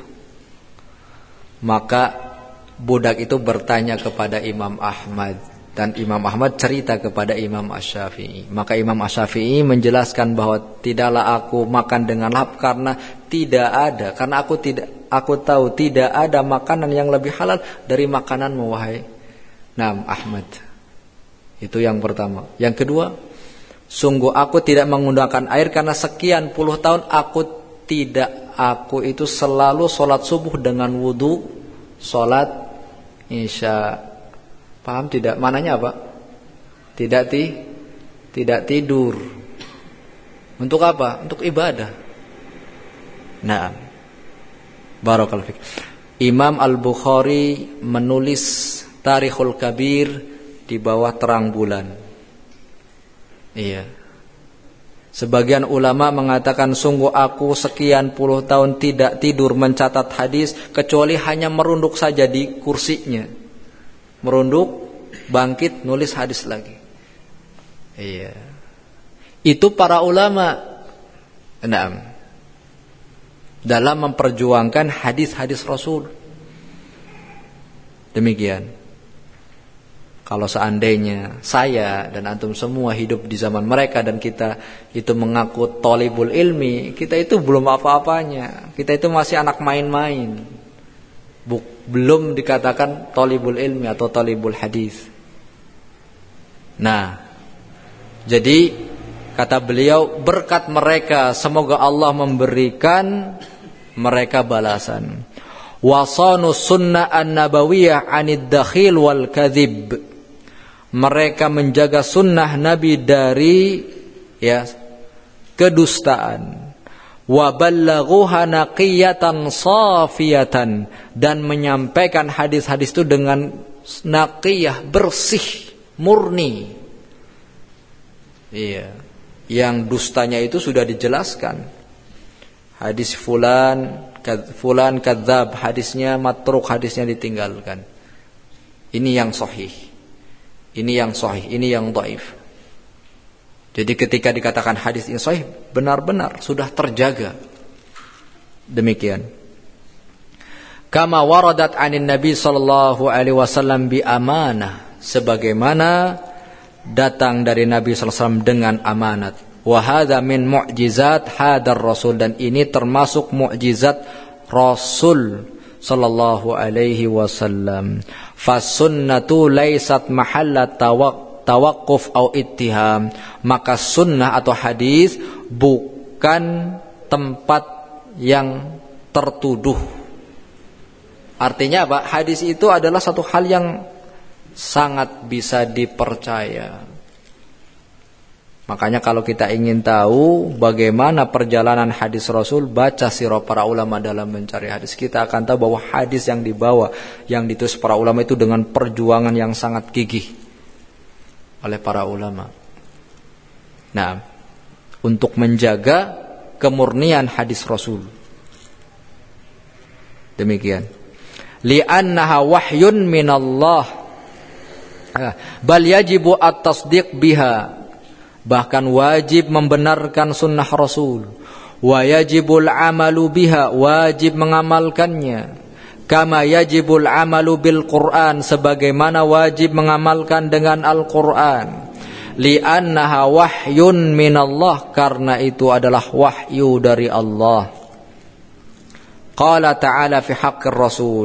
Maka budak itu bertanya kepada Imam Ahmad, dan Imam Ahmad cerita kepada Imam Asy-Syafi'i. Maka Imam Asy-Syafi'i menjelaskan bahwa tidaklah aku makan dengan lahap karena aku tahu tidak ada makanan yang lebih halal dari makananmu wahai Ahmad. Itu yang pertama. Yang kedua, sungguh aku tidak menggunakan air karena sekian puluh tahun aku itu selalu sholat subuh dengan wudu, sholat Isya. Paham tidak? Mananya apa? Tidak tidur. Untuk apa? Untuk ibadah. Nah, barakallahu fiik. Imam Al-Bukhari menulis Tarikhul Kabir di bawah terang bulan. Iya. Sebagian ulama mengatakan sungguh aku sekian puluh tahun tidak tidur mencatat hadis kecuali hanya merunduk saja di kursinya. Merunduk, bangkit, nulis hadis lagi. Iya. Itu para ulama. Dalam memperjuangkan hadis-hadis Rasul. Demikian. Kalau seandainya saya dan antum semua hidup di zaman mereka dan kita itu mengaku thalibul ilmi, kita itu belum apa-apanya. Kita itu masih anak main-main. Belum dikatakan thalibul ilmi atau thalibul hadis. Nah, jadi kata beliau, berkat mereka semoga Allah memberikan mereka balasan. Wasanu sunnah an-nabawiyah 'anid dakhil wal kadhib. Mereka menjaga sunnah Nabi dari kedustaan. Wa ballaghuha naqiyatan safiyatan, dan menyampaikan hadis-hadis itu dengan naqiyah, bersih, murni. Iya. Yang dustanya itu sudah dijelaskan. Hadis fulan kadzab, hadisnya matruk, hadisnya ditinggalkan. Ini yang sahih. Ini yang sahih, ini yang dhaif. Jadi ketika dikatakan hadis ini sahih, benar-benar sudah terjaga. Demikian. Kama waradat 'anin Nabi sallallahu alaihi wasallam bi amanah, sebagaimana datang dari Nabi sallallahu alaihi wasallam dengan amanat. Wa hadza min mu'jizat hadar Rasul, dan ini termasuk mukjizat Rasul sallallahu alaihi wasallam. Fasunnatu laysat mahalla tawaqquf au ittiham. Maka sunnah atau hadis bukan tempat yang tertuduh. Artinya apa? Hadis itu adalah satu hal yang sangat bisa dipercaya. Makanya kalau kita ingin tahu bagaimana perjalanan hadis Rasul, baca sirah para ulama dalam mencari hadis. Kita akan tahu bahwa hadis yang dibawa, yang ditulis para ulama itu dengan perjuangan yang sangat gigih oleh para ulama. Nah, untuk menjaga kemurnian hadis Rasul. Demikian. Li'annaha wahyun minallah. Bal yajibu at-tasdiq biha. Bahkan wajib membenarkan sunnah Rasul. Wa yajibul amalu biha, wajib mengamalkannya. Kama yajibul amalu bil Quran, sebagaimana wajib mengamalkan dengan Al-Quran. Li'annaha wahyun minallah, karena itu adalah wahyu dari Allah. Qala ta'ala fi haqqir Rasul.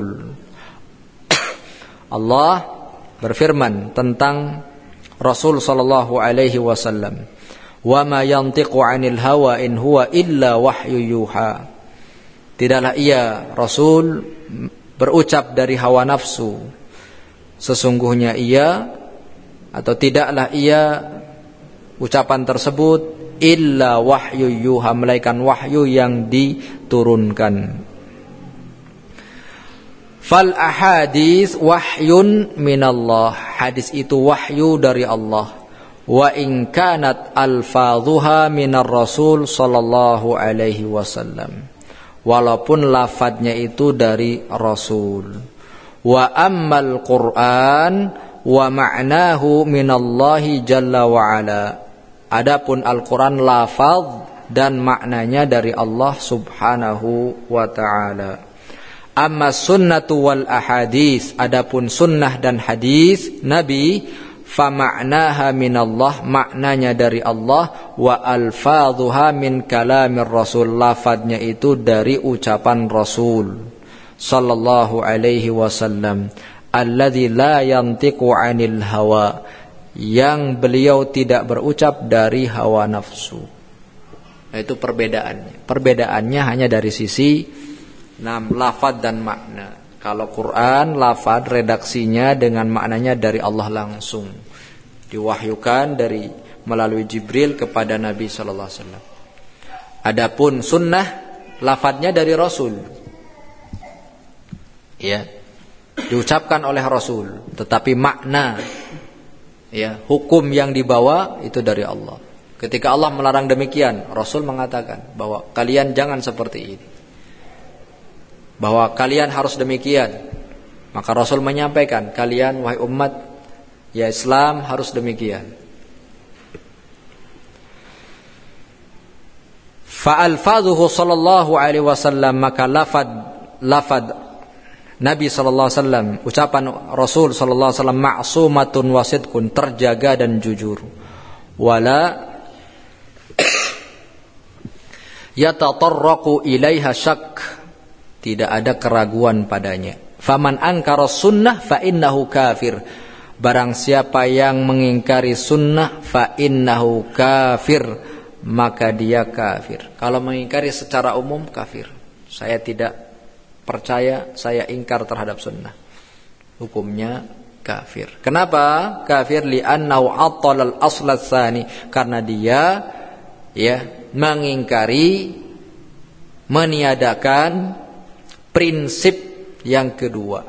Allah berfirman tentang Rasul sallallahu alaihi wasallam, "Wa ma yantiqu 'anil hawa in huwa illa wahyu yuha." Tidaklah ia Rasul berucap dari hawa nafsu. Sesungguhnya ia, atau tidaklah ia ucapan tersebut illa wahyu yuha, melainkan wahyu yang diturunkan. Fal ahadits wahyun minallah. Hadis itu wahyu dari Allah. Wa in kanat alfadhuha minar rasul sallallahu alaihi wasallam. Walaupun lafadznya itu dari Rasul. Wa ammal Qur'an wa ma'nahu minallahi jalla wa ala. Adapun Al-Qur'an lafadz dan maknanya dari Allah subhanahu wa ta'ala. Amma sunnatu wal ahadits, adapun sunnah dan hadis Nabi, fa ma'naha minallah, maknanya dari Allah, wa alfadhuha min kalamir rasul, lafadznya itu dari ucapan Rasul sallallahu alaihi wasallam, alladzi la yantiqu 'anil hawa, yang beliau tidak berucap dari hawa nafsu. Nah, itu perbedaannya. Perbedaannya hanya dari sisi lafaz dan makna. Kalau Quran, lafaz redaksinya dengan maknanya dari Allah langsung, diwahyukan melalui Jibril kepada Nabi sallallahu alaihi wasallam. Adapun sunnah, lafaznya dari Rasul. Ya, diucapkan oleh Rasul, tetapi makna, ya, hukum yang dibawa itu dari Allah. Ketika Allah melarang demikian, Rasul mengatakan bahwa kalian jangan seperti ini, bahwa kalian harus demikian. Maka Rasul menyampaikan, kalian wahai umat ya Islam harus demikian. Fa alfadhuhu sallallahu alaihi wasallam, maka lafad Nabi sallallahu alaihi wasallam, ucapan Rasul sallallahu alaihi wasallam, ma'sumatun wa sidqun, terjaga dan jujur. Wala yatatarraqu ilaiha syak, tidak ada keraguan padanya. Faman ankara sunnah fa innahu kafir, barang siapa yang mengingkari sunnah fa innahu kafir, maka dia kafir. Kalau mengingkari secara umum kafir, saya tidak percaya, saya ingkar terhadap sunnah, hukumnya kafir. Kenapa kafir? Li'annahu attala al-asl ats-tsani, karena dia ya mengingkari, meniadakan prinsip yang kedua,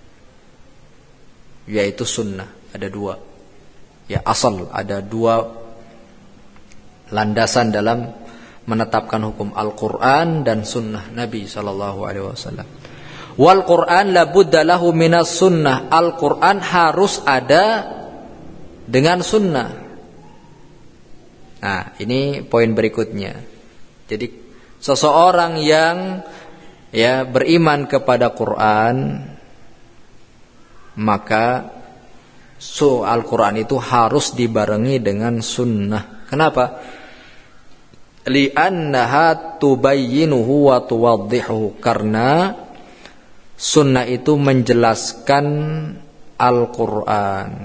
yaitu sunnah. Ada dua, ya, asal, ada dua landasan dalam menetapkan hukum, Al-Quran dan sunnah Nabi sallallahu alaihi wasallam. Wal Quran la budda lahu minas sunnah, Al-Quran harus ada dengan sunnah. Nah, ini poin berikutnya. Jadi seseorang yang ya beriman kepada Quran, maka Al-Quran itu harus dibarengi dengan sunnah. Kenapa? Li'annaha tubayyinuhu wa tuwaddihuhu, karena sunnah itu menjelaskan Al-Quran.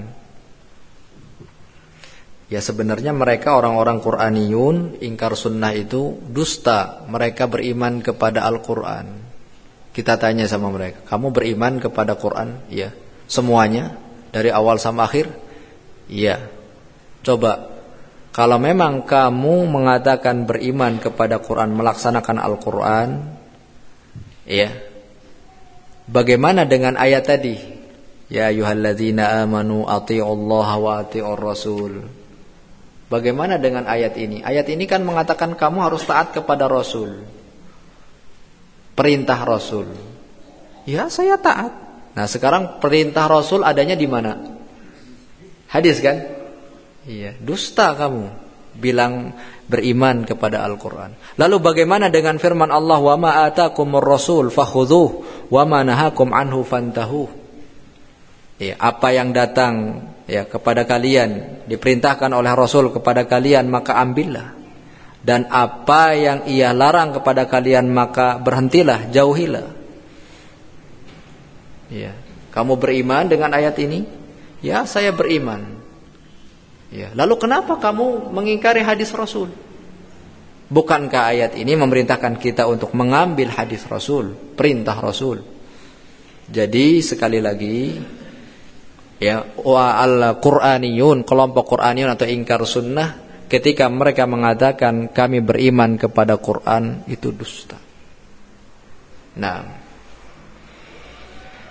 Ya, sebenarnya mereka orang-orang Qur'aniyun ingkar sunnah itu dusta. Mereka beriman kepada Al-Quran. Kita tanya sama mereka, kamu beriman kepada Quran? Iya. Semuanya dari awal sampai akhir? Iya. Coba, kalau memang kamu mengatakan beriman kepada Quran, melaksanakan Al-Quran, ya, bagaimana dengan ayat tadi? Ya ayyuhalladzina amanu athi'ullaha wa athi'ur rasul. Bagaimana dengan ayat ini? Ayat ini kan mengatakan kamu harus taat kepada Rasul, perintah Rasul. Ya, saya taat. Nah, sekarang perintah Rasul adanya di mana? Hadis kan? Iya, dusta kamu bilang beriman kepada Al-Quran. Lalu bagaimana dengan firman Allah, wa ma atakumur rasul fakhudhuh wa ma nahakum anhu fantahu. Ya, apa yang datang ya kepada kalian, diperintahkan oleh Rasul kepada kalian, maka ambillah. Dan apa yang ia larang kepada kalian, maka berhentilah, jauhilah. Ya, kamu beriman dengan ayat ini? Ya, saya beriman. Ya, lalu kenapa kamu mengingkari hadis Rasul? Bukankah ayat ini memerintahkan kita untuk mengambil hadis Rasul, perintah Rasul? Jadi sekali lagi, ya, al-Qur'aniyun, kelompok Qur'aniyun atau ingkar sunnah, ketika mereka mengatakan kami beriman kepada Quran, itu dusta. Nah,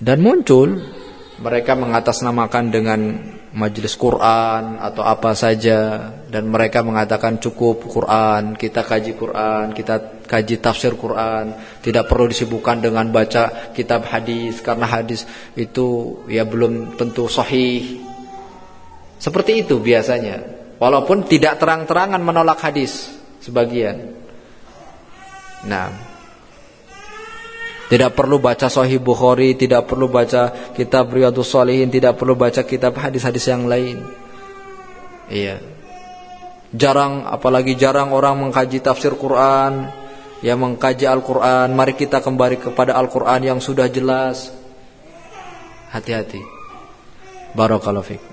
Dan muncul mereka mengatasnamakan dengan majelis Quran atau apa saja, dan mereka mengatakan cukup Quran, kita kaji Quran, kita kaji tafsir Quran, tidak perlu disibukkan dengan baca kitab hadis karena hadis itu ya belum tentu sahih. Seperti itu biasanya, walaupun tidak terang-terangan menolak hadis sebagian. Nah, tidak perlu baca Sahih Bukhari, tidak perlu baca kitab Riyadhus Shalihin, tidak perlu baca kitab hadis-hadis yang lain. Iya. Apalagi jarang orang mengkaji tafsir Quran, ya mengkaji Al-Quran. Mari kita kembali kepada Al-Quran yang sudah jelas. Hati-hati. Barakallahu fiik.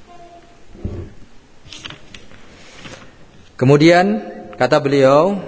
Kemudian kata beliau,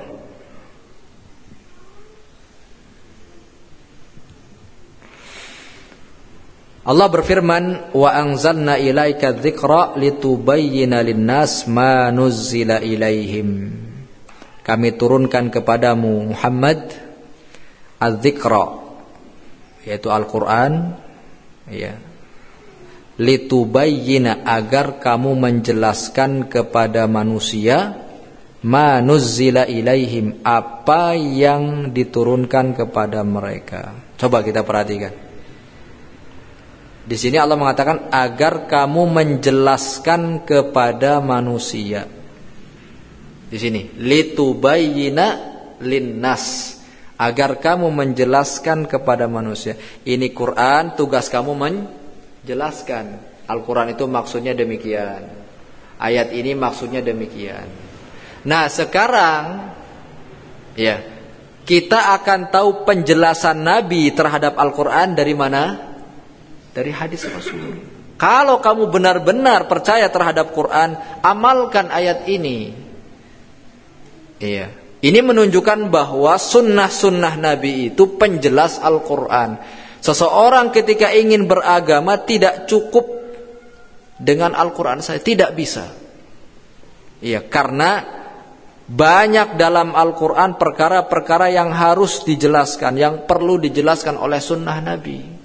Allah berfirman, wa anzalna ilaika dzikra litubayyana lin-nas ma nuzzila ilaihim. Kami turunkan kepadamu Muhammad az-dzikra, yaitu Al-Qur'an, ya. Litubayyana, agar kamu menjelaskan kepada manusia ma nuzzila ilaihim, apa yang diturunkan kepada mereka. Coba kita perhatikan. Di sini Allah mengatakan agar kamu menjelaskan kepada manusia. Di sini litubayyina linnas, agar kamu menjelaskan kepada manusia. Ini Quran, tugas kamu menjelaskan. Al-Quran itu maksudnya demikian. Ayat ini maksudnya demikian. Nah, sekarang ya, kita akan tahu penjelasan Nabi terhadap Al-Quran dari mana? Dari hadis Rasul. Kalau kamu benar-benar percaya terhadap Quran, amalkan ayat ini. Iya. Ini menunjukkan bahwa sunnah-sunnah Nabi itu penjelas Al-Quran. Seseorang ketika ingin beragama tidak cukup dengan Al-Quran saja, tidak bisa. Iya, karena banyak dalam Al-Quran perkara-perkara yang harus dijelaskan, yang perlu dijelaskan oleh sunnah Nabi.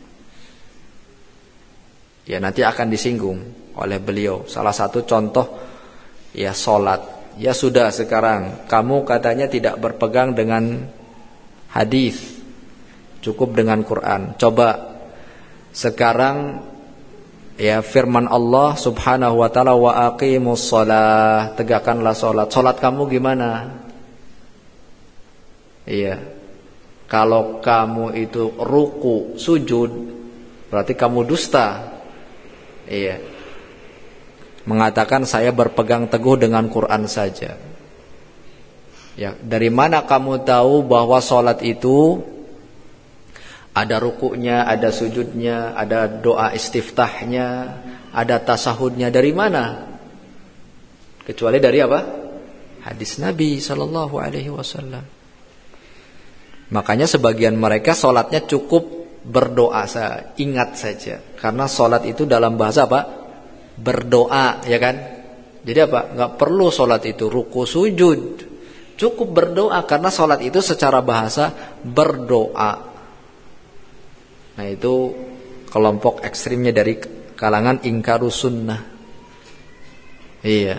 Ya, nanti akan disinggung oleh beliau. Salah satu contoh ya salat. Ya sudah, sekarang kamu katanya tidak berpegang dengan hadis, cukup dengan Quran. Coba sekarang ya firman Allah Subhanahu wa taala, wa aqimus shalah, tegakkanlah salat. Salat kamu gimana? Iya. Kalau kamu itu ruku, sujud, berarti kamu dusta. Iya. Mengatakan saya berpegang teguh dengan Quran saja. Ya, dari mana kamu tahu bahwa salat itu ada rukuknya, ada sujudnya, ada doa istiftahnya, ada tasahudnya? Dari mana? Kecuali dari apa? Hadis Nabi sallallahu alaihi wasallam. Makanya sebagian mereka salatnya cukup berdoa saja, ingat saja. Karena salat itu dalam bahasa apa? Berdoa, ya kan? Jadi apa? Enggak perlu salat itu ruku sujud. Cukup berdoa, karena salat itu secara bahasa berdoa. Nah, itu kelompok ekstrimnya dari kalangan ingkarus sunnah. Iya.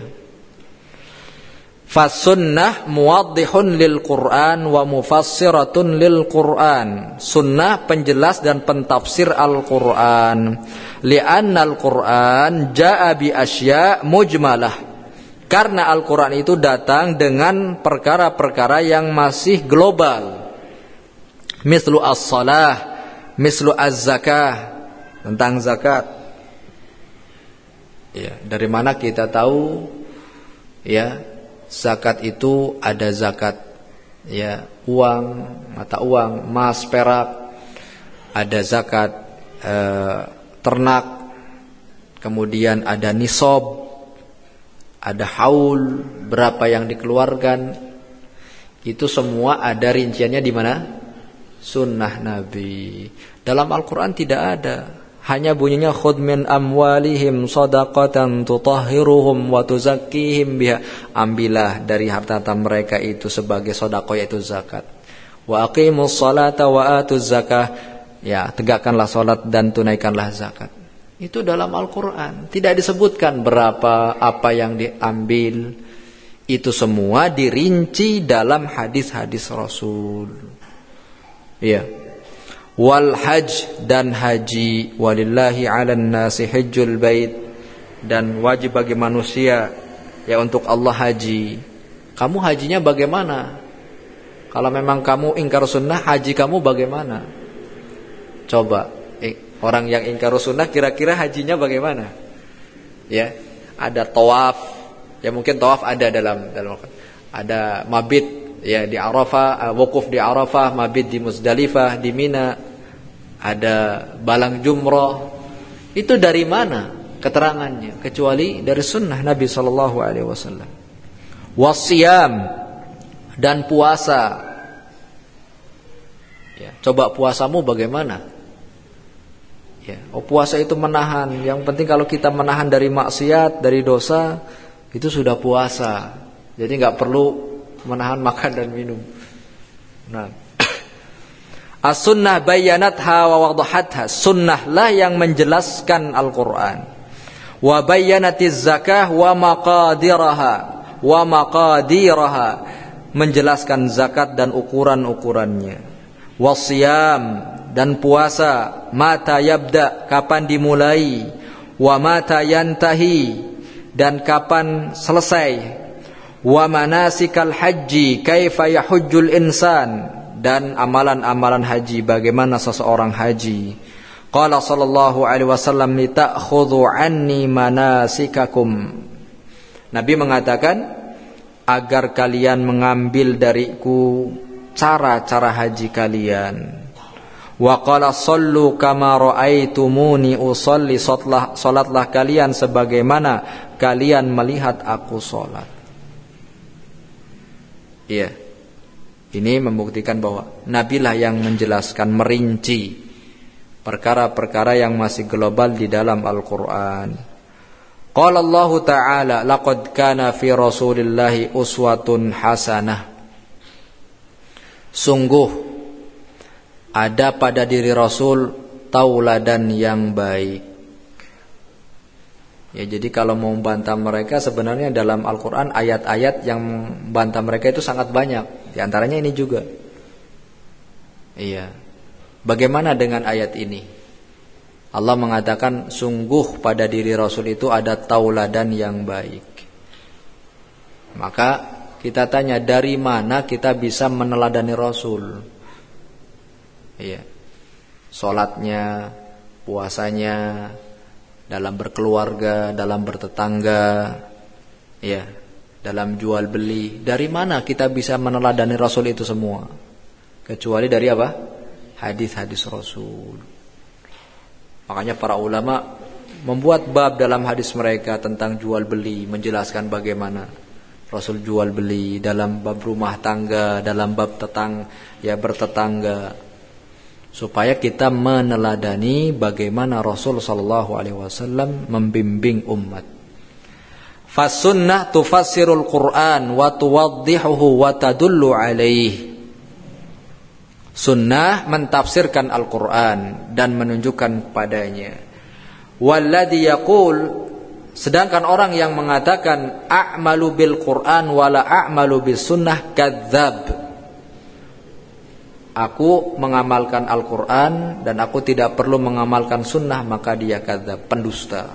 Fasunnah muwaddihun lil Qur'an wa mufassiratun lil Qur'an. Sunnah penjelas dan pentafsir Al-Qur'an. Li'anna Al-Qur'an ja'a bi asya' mujmalah. Karena Al-Qur'an itu datang dengan perkara-perkara yang masih global. Mislu as-salah, mislu az-zakah, tentang zakat. Ya, dari mana kita tahu ya? Zakat itu ada zakat ya uang, mata uang, emas, perak, ada zakat ternak, kemudian ada nisab, ada haul, berapa yang dikeluarkan. Itu semua ada rinciannya di mana? Sunnah Nabi. Dalam Al-Quran tidak ada. Hanya bunyinya khudh min amwalihim shadaqatan tutahhiruhum wa tuzakkihim biha. Ambillah dari harta mereka itu sebagai sedekah, yaitu zakat. Wa aqimus salata wa atuz zakah. Ya, tegakkanlah salat dan tunaikanlah zakat. Itu dalam Al-Qur'an. Tidak disebutkan berapa, apa yang diambil. Itu semua dirinci dalam hadis-hadis Rasul. Ya. Wal hajj, dan haji, walillahi 'alan nasi hajjul bait, dan wajib bagi manusia ya untuk Allah haji. Kamu hajinya bagaimana? Kalau memang kamu ingkar sunnah, haji kamu bagaimana? Coba orang yang ingkar sunnah kira-kira hajinya bagaimana? Ya, ada tawaf. Ya mungkin tawaf ada dalam ada mabit ya di Arafah, wukuf di Arafah, mabit di Muzdalifah, di Mina, ada balang jumrah. Itu dari mana keterangannya? Kecuali dari sunnah Nabi sallallahu alaihi wasallam. Wasiyam, dan puasa. Ya, coba puasamu bagaimana? Ya, puasa itu menahan. Yang penting kalau kita menahan dari maksiat, dari dosa, itu sudah puasa. Jadi nggak perlu menahan makan dan minum. Nah, as-sunnah bayyanatha wa wadahatha. Sunnahlah yang menjelaskan Al-Quran. Wa bayyanatiz zakah wa maqadiraha. Menjelaskan zakat dan ukuran-ukurannya. Wasiyam, dan puasa. Mata yabda, kapan dimulai. Wa mata yantahi, dan kapan selesai. Wa manasikal haji, kaifa yahujjul insan, dan amalan-amalan haji, bagaimana seseorang haji. Qala sallallahu alaihi wasallam lita'khudhu anni manasikakum. Nabi mengatakan agar kalian mengambil dariku cara-cara haji kalian. Wa qala sallu kama raaitumuni usalli, salatlah kalian sebagaimana kalian melihat aku salat. Iya. Ini membuktikan bahwa Nabilah yang menjelaskan, merinci perkara-perkara yang masih global di dalam Al-Qur'an. Qala Allah Ta'ala, laqad kana fi Rasulillahi uswatun hasanah. Sungguh ada pada diri Rasul tauladan yang baik. Ya, jadi kalau mau membantah mereka, sebenarnya dalam Al-Quran ayat-ayat yang membantah mereka itu sangat banyak. Di antaranya ini juga. Iya. Bagaimana dengan ayat ini? Allah mengatakan sungguh pada diri Rasul itu ada tauladan yang baik. Maka kita tanya, dari mana kita bisa meneladani Rasul? Iya. Salatnya, puasanya, dalam berkeluarga, dalam bertetangga, ya, dalam jual beli. Dari mana kita bisa meneladani Rasul itu semua? Kecuali dari apa? Hadis-hadis Rasul. Makanya para ulama membuat bab dalam hadis mereka tentang jual beli, menjelaskan bagaimana Rasul jual beli, dalam bab rumah tangga, dalam bab bertetangga. Supaya kita meneladani bagaimana Rasul sallallahu alaihi wasallam membimbing umat. Fas-sunnah tufassirul Qur'an wa tuwaddihuhu wa tadullu alaihi. Sunnah mentafsirkan Al-Qur'an dan menunjukkan padanya. Walladzi yaqul, sedangkan orang yang mengatakan a'malu bil Qur'an wala a'malu bis sunnah kadzdzab. Aku mengamalkan Al-Quran dan aku tidak perlu mengamalkan sunnah, maka dia kadzdzab, pendusta.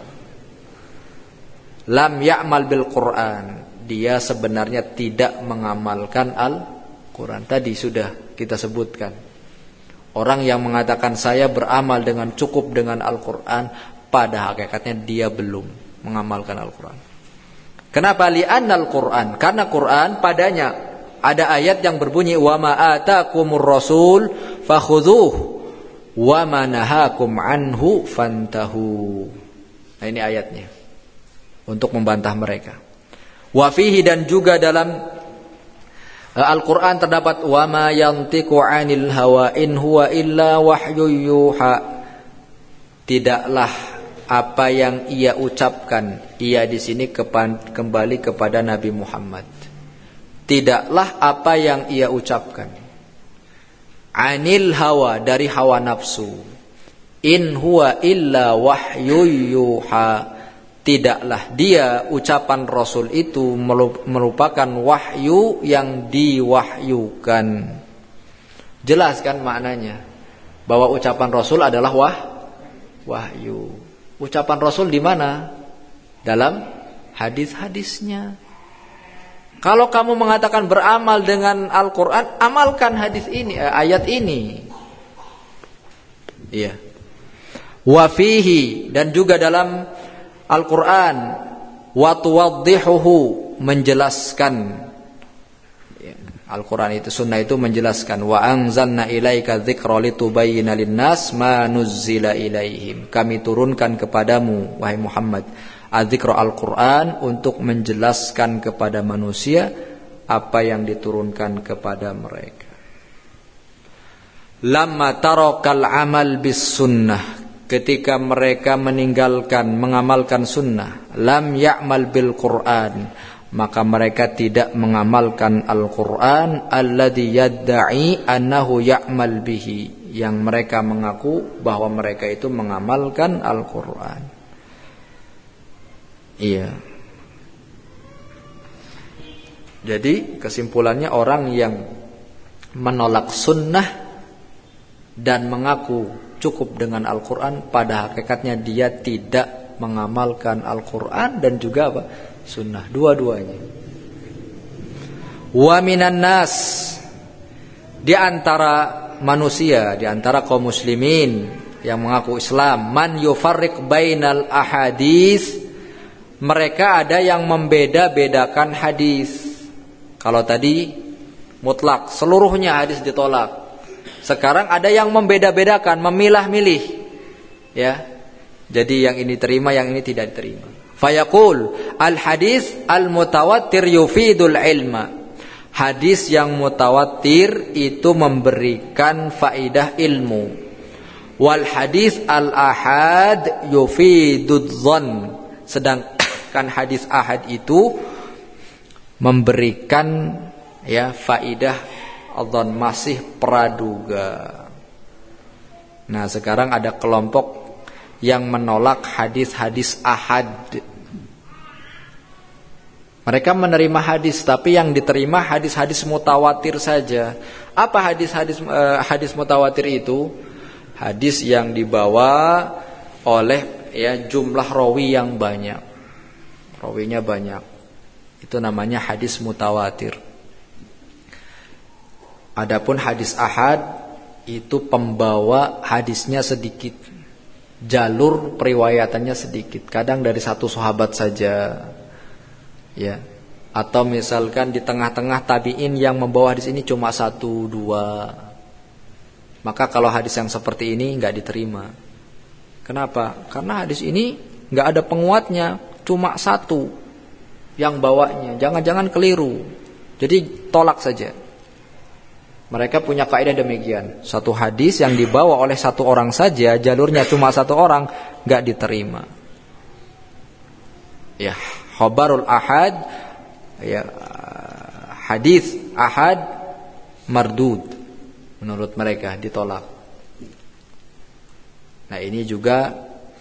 Lam ya'mal bil Quran, dia sebenarnya tidak mengamalkan Al-Quran. Tadi sudah kita sebutkan. Orang yang mengatakan saya beramal dengan cukup dengan Al-Quran, pada hakikatnya dia belum mengamalkan Al-Quran. Kenapa? Li'anna Al-Quran, karena Quran padanya ada ayat yang berbunyi wa ma atakumur rasul fakhudhuh wa ma nahakum anhu fantahu. Nah, ini ayatnya untuk membantah mereka. Wa fihi, dan juga dalam Al-Qur'an terdapat wa ma yantiqu 'anil hawa in huwa illa wahyu yuha. Tidaklah apa yang ia ucapkan, ia di sini kembali kepada Nabi Muhammad. Tidaklah apa yang ia ucapkan. anil hawa, dari hawa nafsu. In huwa illa wahyu yuha, tidaklah dia ucapan Rasul itu merupakan wahyu yang diwahyukan. Jelas kan maknanya, bahwa ucapan Rasul adalah wahyu. Ucapan Rasul di mana? Dalam hadis-hadisnya. Kalau kamu mengatakan beramal dengan Al-Quran, amalkan hadis ini, ayat ini. Iya. Wa fihi, dan juga dalam Al-Quran, wa tuwaddihuhu, menjelaskan. Al-Quran itu, sunnah itu menjelaskan. Wa anzalna ilaika dzikra litubayyana lin-nas ma nuzzila ilaihim. Kami turunkan kepadamu, wahai Muhammad, adzikra Al-Quran, untuk menjelaskan kepada manusia apa yang diturunkan kepada mereka. Lamma tarakal amal bis sunnah, ketika mereka meninggalkan mengamalkan sunnah, lam ya'mal bil Quran, maka mereka tidak mengamalkan Al-Quran, alladhi yadda'i annahu ya'mal bihi, yang mereka mengaku bahwa mereka itu mengamalkan Al-Quran. Iya. Jadi kesimpulannya, orang yang menolak sunnah dan mengaku cukup dengan Al-Quran, pada hakikatnya dia tidak mengamalkan Al-Quran dan juga apa? Sunnah, dua-duanya. Wa minan nas, di antara manusia, di antara kaum muslimin yang mengaku Islam, man yufarriq bainal ahadits, mereka ada yang membeda-bedakan hadis. Kalau tadi mutlak, seluruhnya hadis ditolak. Sekarang ada yang membeda-bedakan, memilah-milih. Ya. Jadi yang ini terima, yang ini tidak diterima. Fayaqul al-hadis al-mutawatir yufidul ilma. Hadis yang mutawatir itu memberikan faidah ilmu. Wal hadis al-ahad yufidud dhann. Sedangkan hadis ahad itu memberikan ya faidah adzan, masih praduga. Nah, sekarang ada kelompok yang menolak hadis-hadis ahad. Mereka menerima hadis, tapi yang diterima hadis-hadis mutawatir saja. Apa hadis mutawatir itu? Hadis yang dibawa oleh ya jumlah rawi yang banyak. Rawinya banyak. Itu namanya hadis mutawatir. Adapun hadis ahad itu pembawa hadisnya sedikit. Jalur periwayatannya sedikit. Kadang dari satu sahabat saja. Ya, atau misalkan di tengah-tengah tabi'in yang membawa hadis ini cuma 1, 2. Maka kalau hadis yang seperti ini enggak diterima. Kenapa? Karena hadis ini enggak ada penguatnya, cuma 1 yang bawanya. Jangan-jangan keliru. Jadi tolak saja. Mereka punya kaidah demikian. Satu hadis yang dibawa oleh 1 orang saja, jalurnya cuma 1 orang, enggak diterima. Ya, khabarul ahad, ya, hadis ahad mardud, menurut mereka ditolak. Nah, ini juga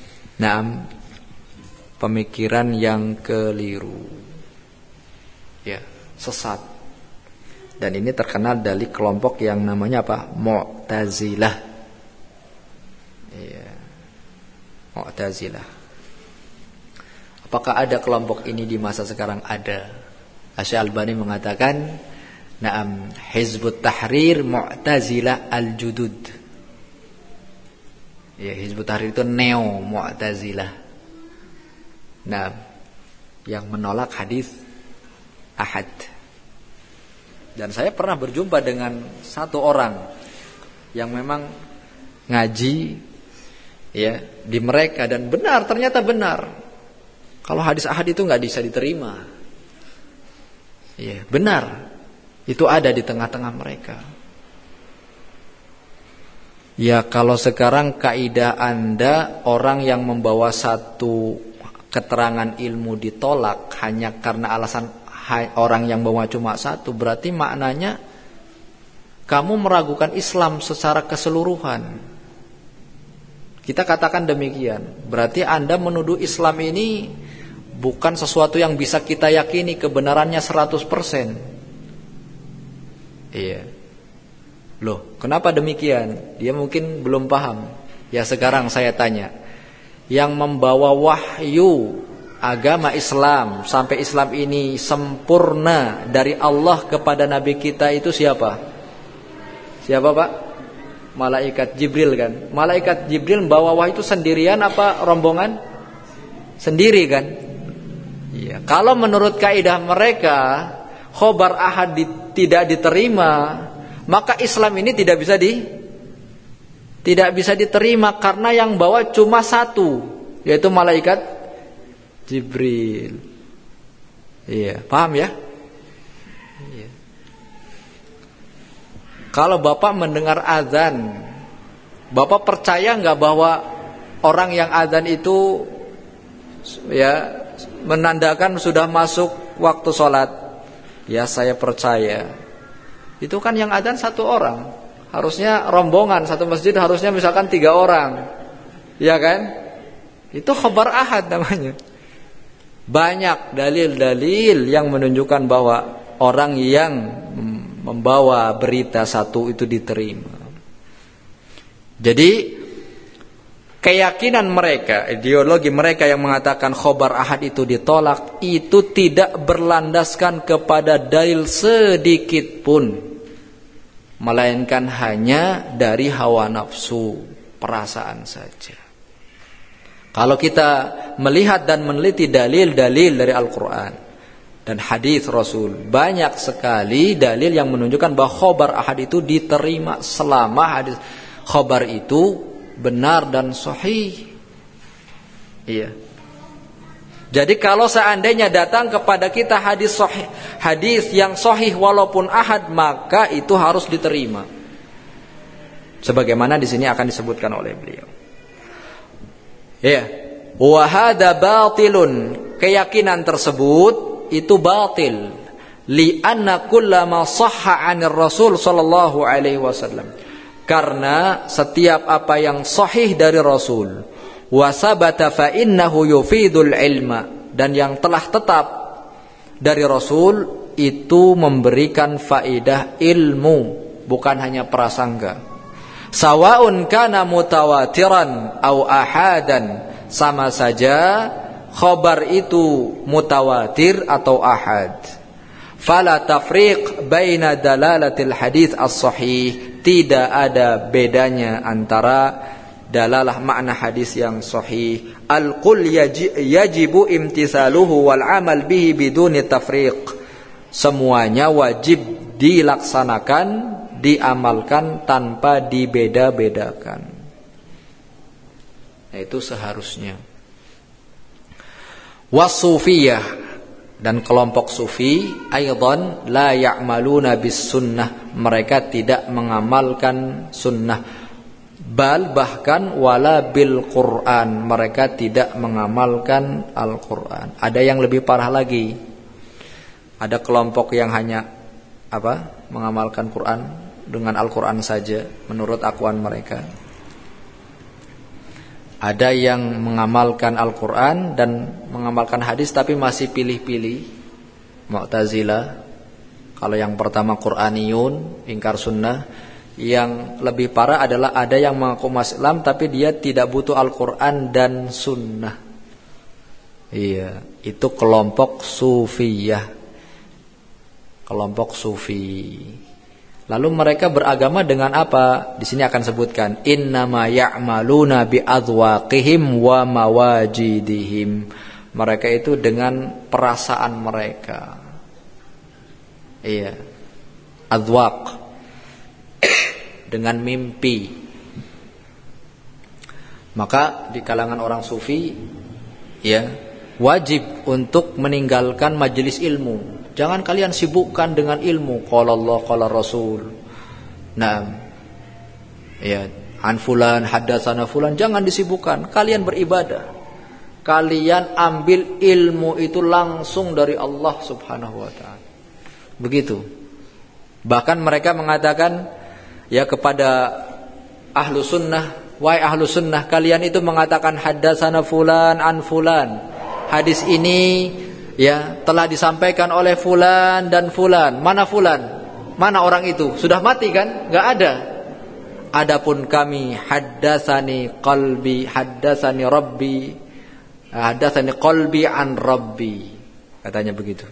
pemikiran yang keliru, ya, sesat. Dan ini terkenal dari kelompok yang namanya apa? Mu'tazilah. Ya, Mu'tazilah. Apakah ada kelompok ini di masa sekarang? Ada. Asy Albani mengatakan, "Na'am, Hizbut Tahrir Mu'tazilah al-Judud." Ya, Hizbut Tahrir itu neo Mu'tazilah. Nah, yang menolak hadis ahad. Dan saya pernah berjumpa dengan 1 orang yang memang ngaji ya di mereka, dan benar, ternyata benar. Kalau hadis ahad itu nggak bisa diterima. Iya, benar. Itu ada di tengah-tengah mereka. Ya, kalau sekarang kaidah Anda, orang yang membawa 1 keterangan ilmu ditolak hanya karena alasan orang yang bawa cuma 1, berarti maknanya kamu meragukan Islam secara keseluruhan. Kita katakan demikian. Berarti Anda menuduh Islam ini bukan sesuatu yang bisa kita yakini kebenarannya 100%. Iya. Loh, kenapa demikian? Dia mungkin belum paham. Ya sekarang saya tanya. Yang membawa wahyu agama Islam sampai Islam ini sempurna dari Allah kepada Nabi kita itu siapa? Siapa Pak? Malaikat Jibril kan. Malaikat Jibril membawa wahyu itu sendirian apa rombongan? Sendiri kan. Iya. Kalau menurut kaidah mereka khobar ahad tidak diterima, maka Islam ini tidak bisa diterima karena yang bawa cuma satu, yaitu malaikat Jibril. Iya, paham ya? Iya. Kalau Bapak mendengar azan, Bapak percaya nggak bahwa orang yang azan itu ya menandakan sudah masuk waktu sholat? Ya saya percaya. Itu kan yang azan satu orang. Harusnya rombongan, satu masjid harusnya misalkan 3 orang. Ya kan? Itu khabar ahad namanya. Banyak dalil-dalil yang menunjukkan bahwa orang yang membawa berita satu itu diterima. Jadi keyakinan mereka, ideologi mereka yang mengatakan khobar ahad itu ditolak, itu tidak berlandaskan kepada dalil sedikit pun, melainkan hanya dari hawa nafsu, perasaan saja. Kalau kita melihat dan meneliti dalil-dalil dari Al-Quran dan hadis Rasul, banyak sekali dalil yang menunjukkan bahwa khobar ahad itu diterima selama hadis khobar itu benar dan sahih. Iya. Jadi kalau seandainya datang kepada kita hadis sahih, hadis yang sahih walaupun ahad, maka itu harus diterima. Sebagaimana di sini akan disebutkan oleh beliau. Ya. Wa hadza batilun. Keyakinan tersebut itu batil. Li anna kullama sahha 'anir Rasul sallallahu alaihi wasallam. Karena setiap apa yang sahih dari Rasul wa sabata fa innahu yufidul ilma, dan yang telah tetap dari Rasul itu memberikan faedah ilmu, bukan hanya prasangka. Sawaun kana mutawatiran au ahadan, sama saja khabar itu mutawatir atau ahad. Fala tafriq baina dalalatil hadits as-sahih, tidak ada bedanya antara dalalah makna hadis yang sahih. Al-qul yajibu imtisaluhu wal amal bihi biduni tafriq. Semuanya wajib dilaksanakan, diamalkan tanpa dibeda-bedakan. Nah, itu seharusnya. Wasufiyah, dan kelompok sufi aidan la ya'maluna bis sunnah, mereka tidak mengamalkan sunnah. Bal bahkan wala bil Quran, mereka tidak mengamalkan Al-Quran. Ada yang lebih parah lagi. Ada kelompok yang hanya mengamalkan Quran dengan Al-Quran saja menurut akuan mereka. Ada yang mengamalkan Al-Quran dan mengamalkan hadis tapi masih pilih-pilih. Mu'tazilah. Kalau yang pertama Qur'aniyun, ingkar sunnah. Yang lebih parah adalah ada yang mengaku Islam tapi dia tidak butuh Al-Quran dan sunnah. Iya, itu kelompok sufiyah. Kelompok sufi. Lalu mereka beragama dengan apa? Di sini akan sebutkan innama ya'maluna bi adwaqihim wa mawajidihim. Mereka itu dengan perasaan mereka. Iya. Adwaq. Dengan mimpi. Maka di kalangan orang sufi ya, wajib untuk meninggalkan majelis ilmu. Jangan kalian sibukkan dengan ilmu qala Allah qala Rasul. Nah, ya, an fulan hadatsana fulan, jangan disibukkan. Kalian beribadah. Kalian ambil ilmu itu langsung dari Allah Subhanahu wa taala. Begitu. Bahkan mereka mengatakan ya kepada ahlu sunnah, wahai ahlu sunnah, kalian itu mengatakan haddatsana fulan an fulan. Hadis ini ya telah disampaikan oleh fulan dan fulan. Mana fulan? Mana orang itu? Sudah mati kan? Enggak ada. Adapun kami haddatsani qalbi, haddatsani rabbi, haddatsani qalbi an rabbi. Katanya begitu.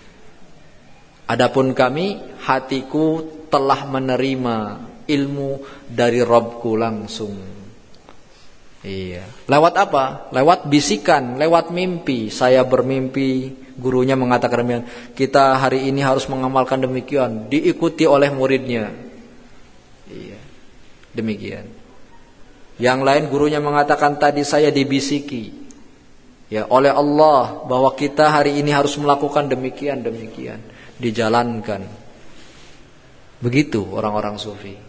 Adapun kami, hatiku telah menerima ilmu dari Rabbku langsung. Iya. Lewat apa? Lewat bisikan, lewat mimpi. Saya bermimpi, gurunya mengatakan demikian. Kita hari ini harus mengamalkan demikian, diikuti oleh muridnya. Iya. Demikian. Yang lain gurunya mengatakan tadi saya dibisiki ya oleh Allah bahwa kita hari ini harus melakukan demikian. Dijalankan. Begitu orang-orang sufi.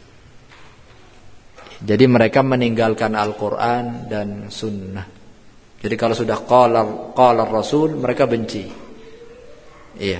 Jadi mereka meninggalkan Al-Quran dan Sunnah. Jadi kalau sudah qala Rasul, mereka benci. Iya.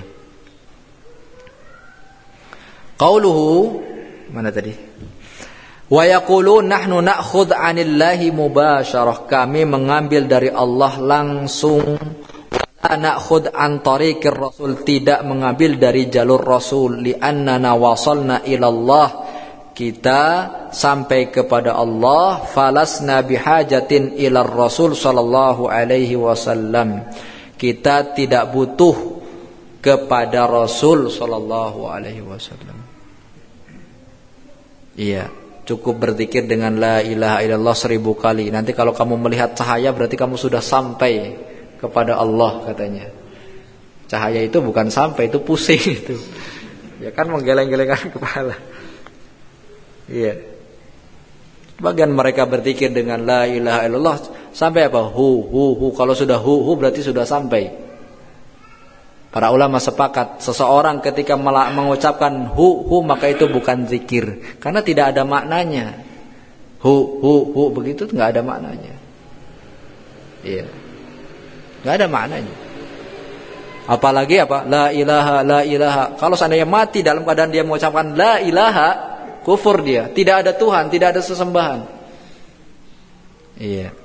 Qauluhu, mana tadi? Wa yaqulun nahnu na'khudh 'anillahi mubasyarah. Kami mengambil dari Allah langsung. Wa na'khudh 'an tariqir rasul, tidak mengambil dari jalur Rasul. Li'annana wasalna ila Allah, kita sampai kepada Allah. Falasna bihajatin ila Rasul sallallahu alaihi wasallam, kita tidak butuh kepada Rasul sallallahu alaihi wasallam. Iya, cukup berzikir dengan la ilaha illallah 1000 kali. Nanti kalau kamu melihat cahaya berarti kamu sudah sampai kepada Allah katanya. Cahaya itu bukan sampai, itu pusing itu. Ya kan menggeleng-gelengkan kepala. Iya. Bagian mereka berzikir dengan la ilaha illallah sampai apa? Hu. Kalau sudah hu berarti sudah sampai. Para ulama sepakat, seseorang ketika mengucapkan hu maka itu bukan zikir, karena tidak ada maknanya. Hu begitu nggak ada maknanya. Iya. Nggak ada maknanya. Apalagi apa? La ilaha. Kalau seandainya mati dalam keadaan dia mengucapkan la ilaha, kufur dia. Tidak ada Tuhan, tidak ada sesembahan. Iya.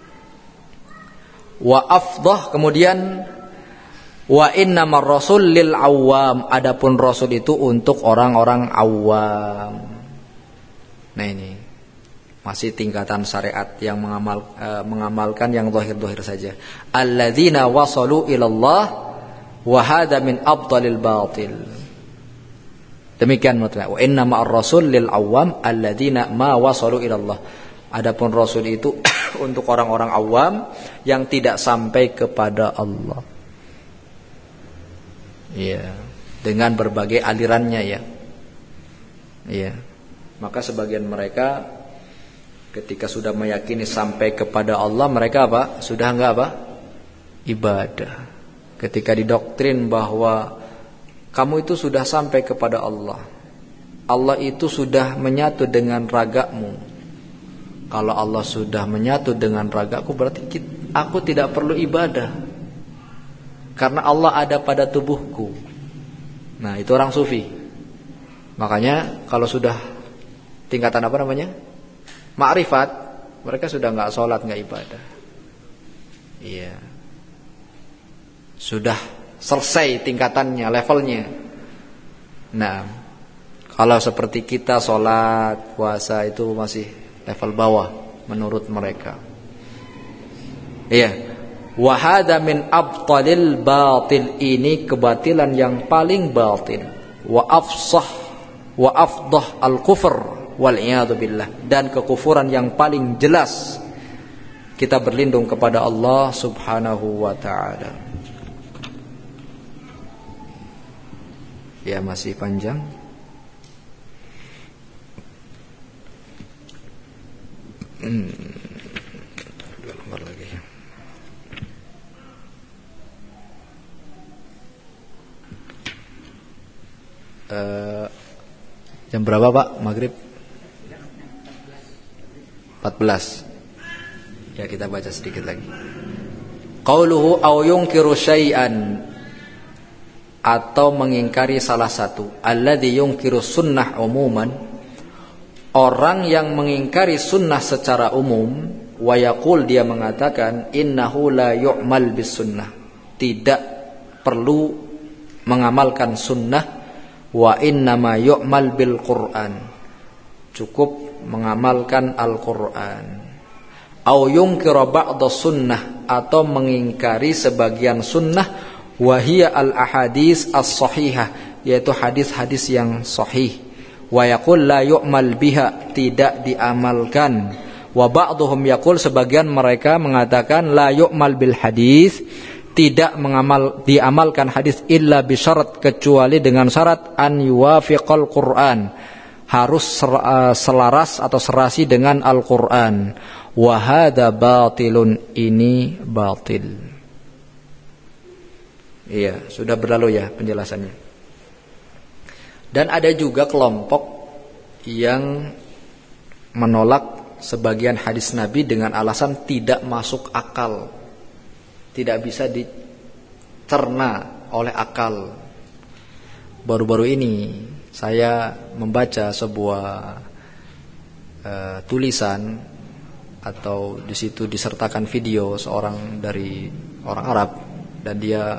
Wa afdah, kemudian wa innamar rasul lil awam, adapun rasul itu untuk orang-orang awam. Nah ini masih tingkatan syariat yang mengamalkan yang zahir-zahir saja. Alladzina wasalu ilallah wa hadza min afdalil batil. Demikian mutlak. Wa innamar rasul lil awam alladzina ma wasalu ilallah. Adapun rasul itu untuk orang-orang awam yang tidak sampai kepada Allah. Iya, dengan berbagai alirannya ya. Iya. Maka sebagian mereka ketika sudah meyakini sampai kepada Allah, mereka apa? Sudah enggak apa? Ibadah. Ketika didoktrin bahwa kamu itu sudah sampai kepada Allah, Allah itu sudah menyatu dengan ragamu. Kalau Allah sudah menyatu dengan ragaku, berarti aku tidak perlu ibadah, karena Allah ada pada tubuhku. Nah itu orang sufi. Makanya kalau sudah tingkatan apa namanya? Ma'rifat, mereka sudah gak sholat, gak ibadah. Iya. Sudah selesai tingkatannya, levelnya. Nah kalau seperti kita sholat, puasa itu masih level bawah menurut mereka. Iya. Wa hadza min abtalil batil, ini kebatilan yang paling batil. Wa afdah al kufr wal iyad billah, dan kekufuran yang paling jelas. Kita berlindung kepada Allah Subhanahu wa taala. Ya masih panjang. Dua lembar lagi. Jam berapa Pak? Maghrib 14. Ya kita baca sedikit lagi. Qauluhu aw yunkiru syai'an, atau mengingkari salah satu. Alladzi yunkiru sunnah umuman, orang yang mengingkari sunnah secara umum, wa yaqul, dia mengatakan innahu la yu'mal bis sunnah, tidak perlu mengamalkan sunnah, wa innama yu'mal bil Qur'an, cukup mengamalkan Al-Qur'an. Au yungkira ba'da sunnah, atau mengingkari sebagian sunnah, wa hiya al-ahadits as-sahihah, yaitu hadis-hadis yang sahih. Wa yaqul la yu'mal biha, tidak diamalkan. Wa ba'dhum yaqul, sebagian mereka mengatakan la yu'mal bil hadis, tidak diamalkan hadis illa bi syarat, kecuali dengan syarat an yuwafiqal Qur'an, harus selaras atau serasi dengan Al-Qur'an. Wa hadza batilun, ini batil. Iya, sudah berlalu ya penjelasannya. Dan ada juga kelompok yang menolak sebagian hadis Nabi dengan alasan tidak masuk akal, tidak bisa dicerna oleh akal. Baru-baru ini saya membaca sebuah tulisan, atau di situ disertakan video seorang dari orang Arab, dan dia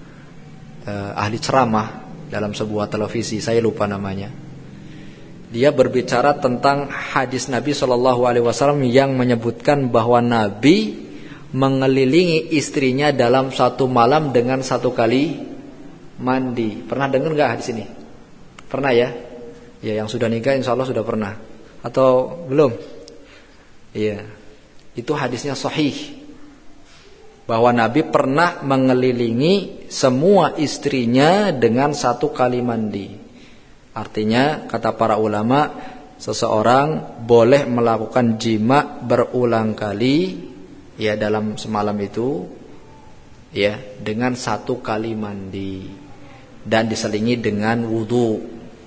ahli ceramah dalam sebuah televisi, saya lupa namanya. Dia berbicara tentang hadis Nabi SAW yang menyebutkan bahwa Nabi mengelilingi istrinya dalam satu malam dengan satu kali mandi. Pernah dengar nggak hadis ini? Pernah ya? Ya, yang sudah nikah insya Allah sudah pernah. Atau belum? Iya, itu hadisnya sahih, bahwa Nabi pernah mengelilingi semua istrinya dengan satu kali mandi. Artinya, kata para ulama, seseorang boleh melakukan jima berulang kali, ya, dalam semalam itu, ya, dengan satu kali mandi dan diselingi dengan wudu.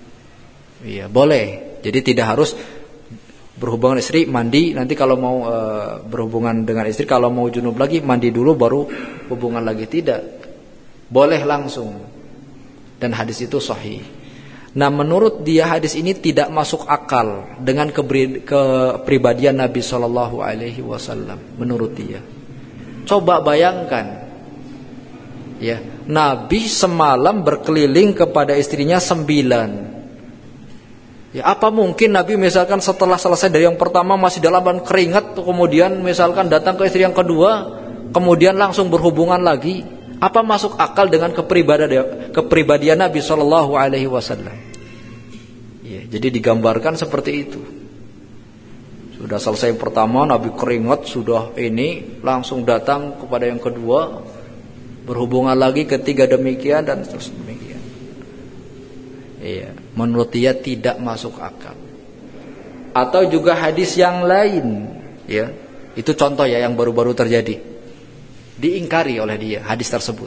Ya, boleh. Jadi tidak harus berhubungan istri mandi, nanti kalau mau berhubungan dengan istri, kalau mau junub lagi mandi dulu baru hubungan lagi, tidak. Boleh langsung. Dan hadis itu sahih. Nah, menurut dia hadis ini tidak masuk akal dengan kepribadian Nabi SAW. Menurut dia. Coba bayangkan, ya, Nabi semalam berkeliling kepada istrinya 9. Ya, apa mungkin Nabi misalkan setelah selesai dari yang pertama masih dalam keringat, kemudian misalkan datang ke istri yang kedua, kemudian langsung berhubungan lagi? Apa masuk akal dengan kepribadian Nabi SAW? Ya, jadi digambarkan seperti itu. Sudah selesai yang pertama, Nabi keringat, sudah ini langsung datang kepada yang kedua, berhubungan lagi, ketiga demikian, dan terus demikian. Iya, menurut dia tidak masuk akal. Atau juga hadis yang lain, ya, itu contoh ya yang baru-baru terjadi, diingkari oleh dia hadis tersebut.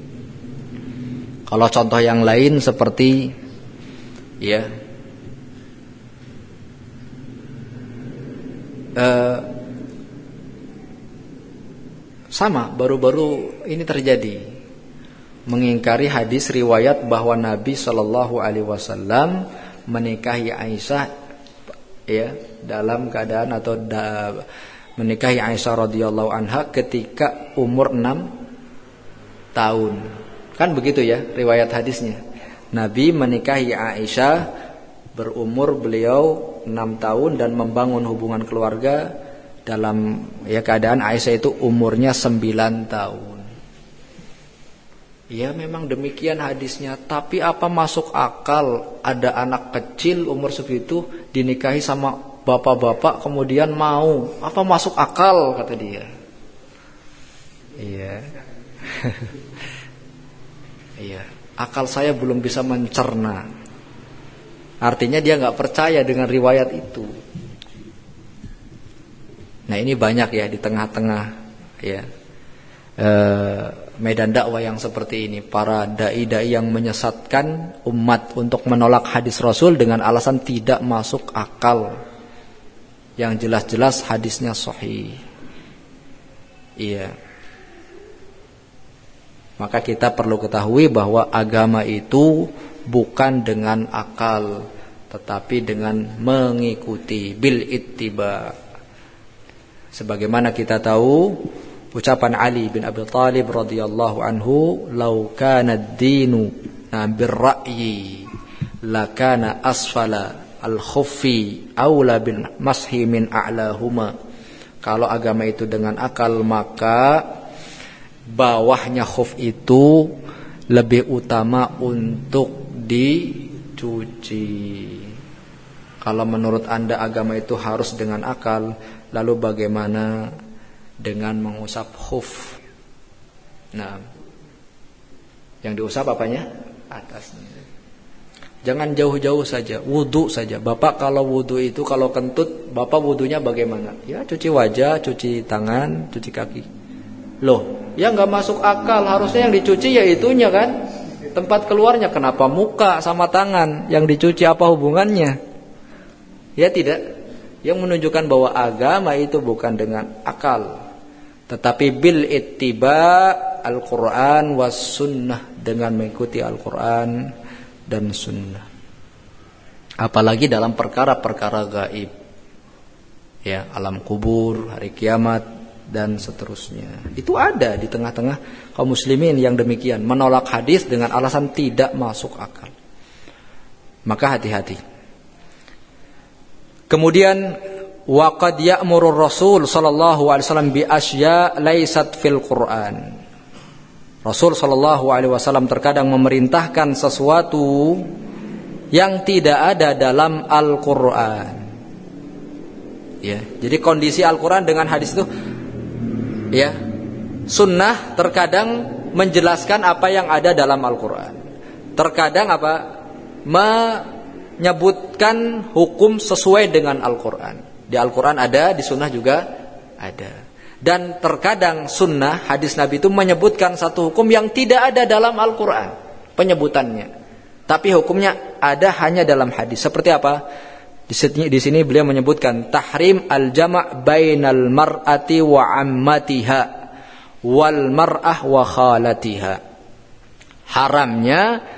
Kalau contoh yang lain seperti, ya, sama baru-baru ini terjadi, mengingkari hadis riwayat bahwa Nabi SAW menikahi Aisyah, ya, dalam keadaan atau menikahi Aisyah radhiyallahu anha ketika umur 6 tahun. Kan begitu ya riwayat hadisnya. Nabi menikahi Aisyah berumur beliau 6 tahun dan membangun hubungan keluarga dalam, ya, keadaan Aisyah itu umurnya 9 tahun. Ya, memang demikian hadisnya, tapi apa masuk akal ada anak kecil umur segitu dinikahi sama bapak-bapak kemudian mau? Apa masuk akal, kata dia. Iya. Iya, akal saya belum bisa mencerna. Artinya dia nggak percaya dengan riwayat itu. Nah, ini banyak ya di tengah-tengah, ya, medan dakwah yang seperti ini, para dai-dai yang menyesatkan umat untuk menolak hadis Rasul dengan alasan tidak masuk akal, yang jelas-jelas hadisnya sahih. Iya. Maka kita perlu ketahui bahwa agama itu bukan dengan akal, tetapi dengan mengikuti, bil ittiba. Sebagaimana kita tahu ucapan Ali bin Abi Thalib radhiyallahu anhu, "Lau kana ad-dinu bir-ra'yi lakana asfala al-khuffi aula bil mashi min a'lahuma." Kalau agama itu dengan akal, maka bawahnya khuf itu lebih utama untuk dicuci. Kalau menurut Anda agama itu harus dengan akal, lalu bagaimana dengan mengusap khuf? Nah, yang diusap apanya? Atasnya. Jangan jauh-jauh saja, wudu saja. Bapak kalau wudu itu, kalau kentut, Bapak wudunya bagaimana? Ya cuci wajah, cuci tangan, cuci kaki. Loh, ya nggak masuk akal. Harusnya yang dicuci ya itunya kan, tempat keluarnya. Kenapa muka sama tangan yang dicuci, apa hubungannya? Ya tidak. Yang menunjukkan bahwa agama itu bukan dengan akal, tetapi bil ittiba Al-Quran was sunnah, dengan mengikuti Al-Quran dan sunnah. Apalagi dalam perkara-perkara gaib, ya, alam kubur, hari kiamat dan seterusnya. Itu ada di tengah-tengah kaum muslimin yang demikian, menolak hadis dengan alasan tidak masuk akal. Maka hati-hati. Kemudian waqad ya'muru Rasul sallallahu alaihi wasallam bi asya laysat fil Quran. Rasul sallallahu alaihi wasallam terkadang memerintahkan sesuatu yang tidak ada dalam Al-Qur'an. Ya, jadi kondisi Al-Qur'an dengan hadis itu, ya, sunnah terkadang menjelaskan apa yang ada dalam Al-Qur'an. Terkadang apa? Menyebutkan hukum sesuai dengan Al-Qur'an. Di Al-Qur'an ada, di sunnah juga ada. Dan terkadang sunnah, hadis Nabi itu menyebutkan satu hukum yang tidak ada dalam Al-Quran penyebutannya, tapi hukumnya ada hanya dalam hadis. Seperti apa? Di sini beliau menyebutkan tahrim al-jama' bainal mar'ati wa ammatiha wal mar'ah wa khalatiha. Haramnya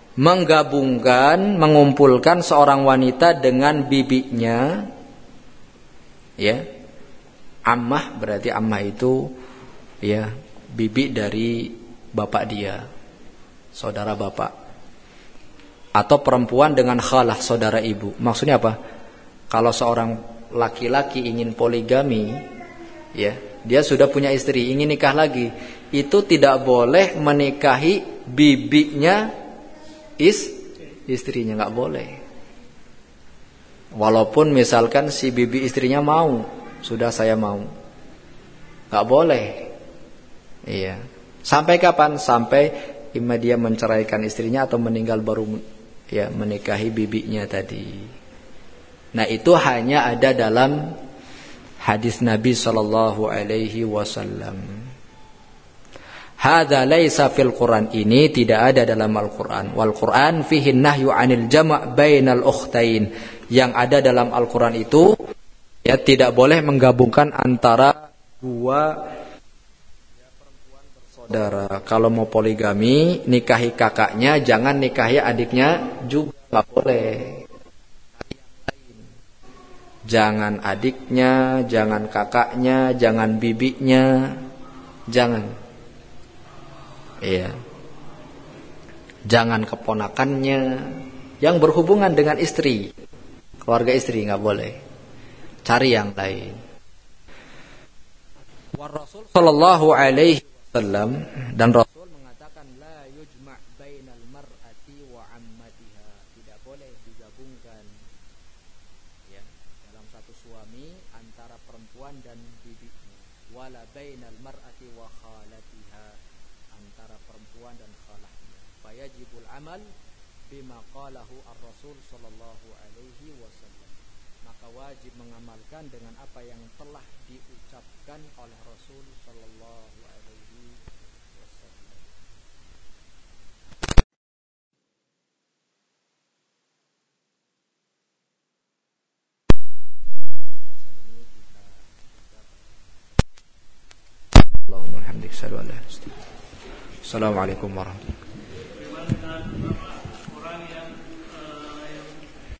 mengumpulkan seorang wanita dengan bibinya, ya. Ammah berarti ammah itu, ya, bibi dari bapak dia, saudara bapak. Atau perempuan dengan khalah, saudara ibu. Maksudnya apa? Kalau seorang laki-laki ingin poligami, ya, dia sudah punya istri, ingin nikah lagi, itu tidak boleh menikahi bibinya istrinya, nggak boleh. Walaupun misalkan si bibi istrinya mau, sudah saya mau, nggak boleh. Iya. Sampai kapan? Sampai imma dia menceraikan istrinya atau meninggal baru, ya, menikahi bibinya tadi. Nah, itu hanya ada dalam hadis Nabi sallallahu alaihi wasallam. Hadza laisa fil Quran, ini tidak ada dalam Al-Quran. Wal Quran fihi nahyu 'anil jama' bainal ukhtain. Yang ada dalam Al-Quran itu, ya, tidak boleh menggabungkan antara dua perempuan bersaudara. Kalau mau poligami, nikahi kakaknya, jangan nikahi adiknya juga, nggak boleh. Jangan adiknya, jangan kakaknya, jangan bibinya, jangan. Iya. Jangan keponakannya yang berhubungan dengan istri, keluarga istri, nggak boleh. Cari yang lain. Wa Rasul sallallahu alaihi wasallam, dan Rasul mengatakan la yujma' bainal mar'ati wa ammatiha, tidak boleh digabungkan, ya, dalam satu suami antara perempuan dan bibinya. Wala bainal mar'ati wa khalatiha, antara perempuan dan khalahnya. Fayajibul amal bima qalahu ar-Rasul sallallahu alaihi wasallam. Maka wajib mengamalkan dengan apa yang telah diucapkan oleh Rasul sallallahu alaihi wasallam. Allahumma hamdika asyhadu an la ilaha illa anta. Assalamualaikum warahmatullahi wabarakatuh.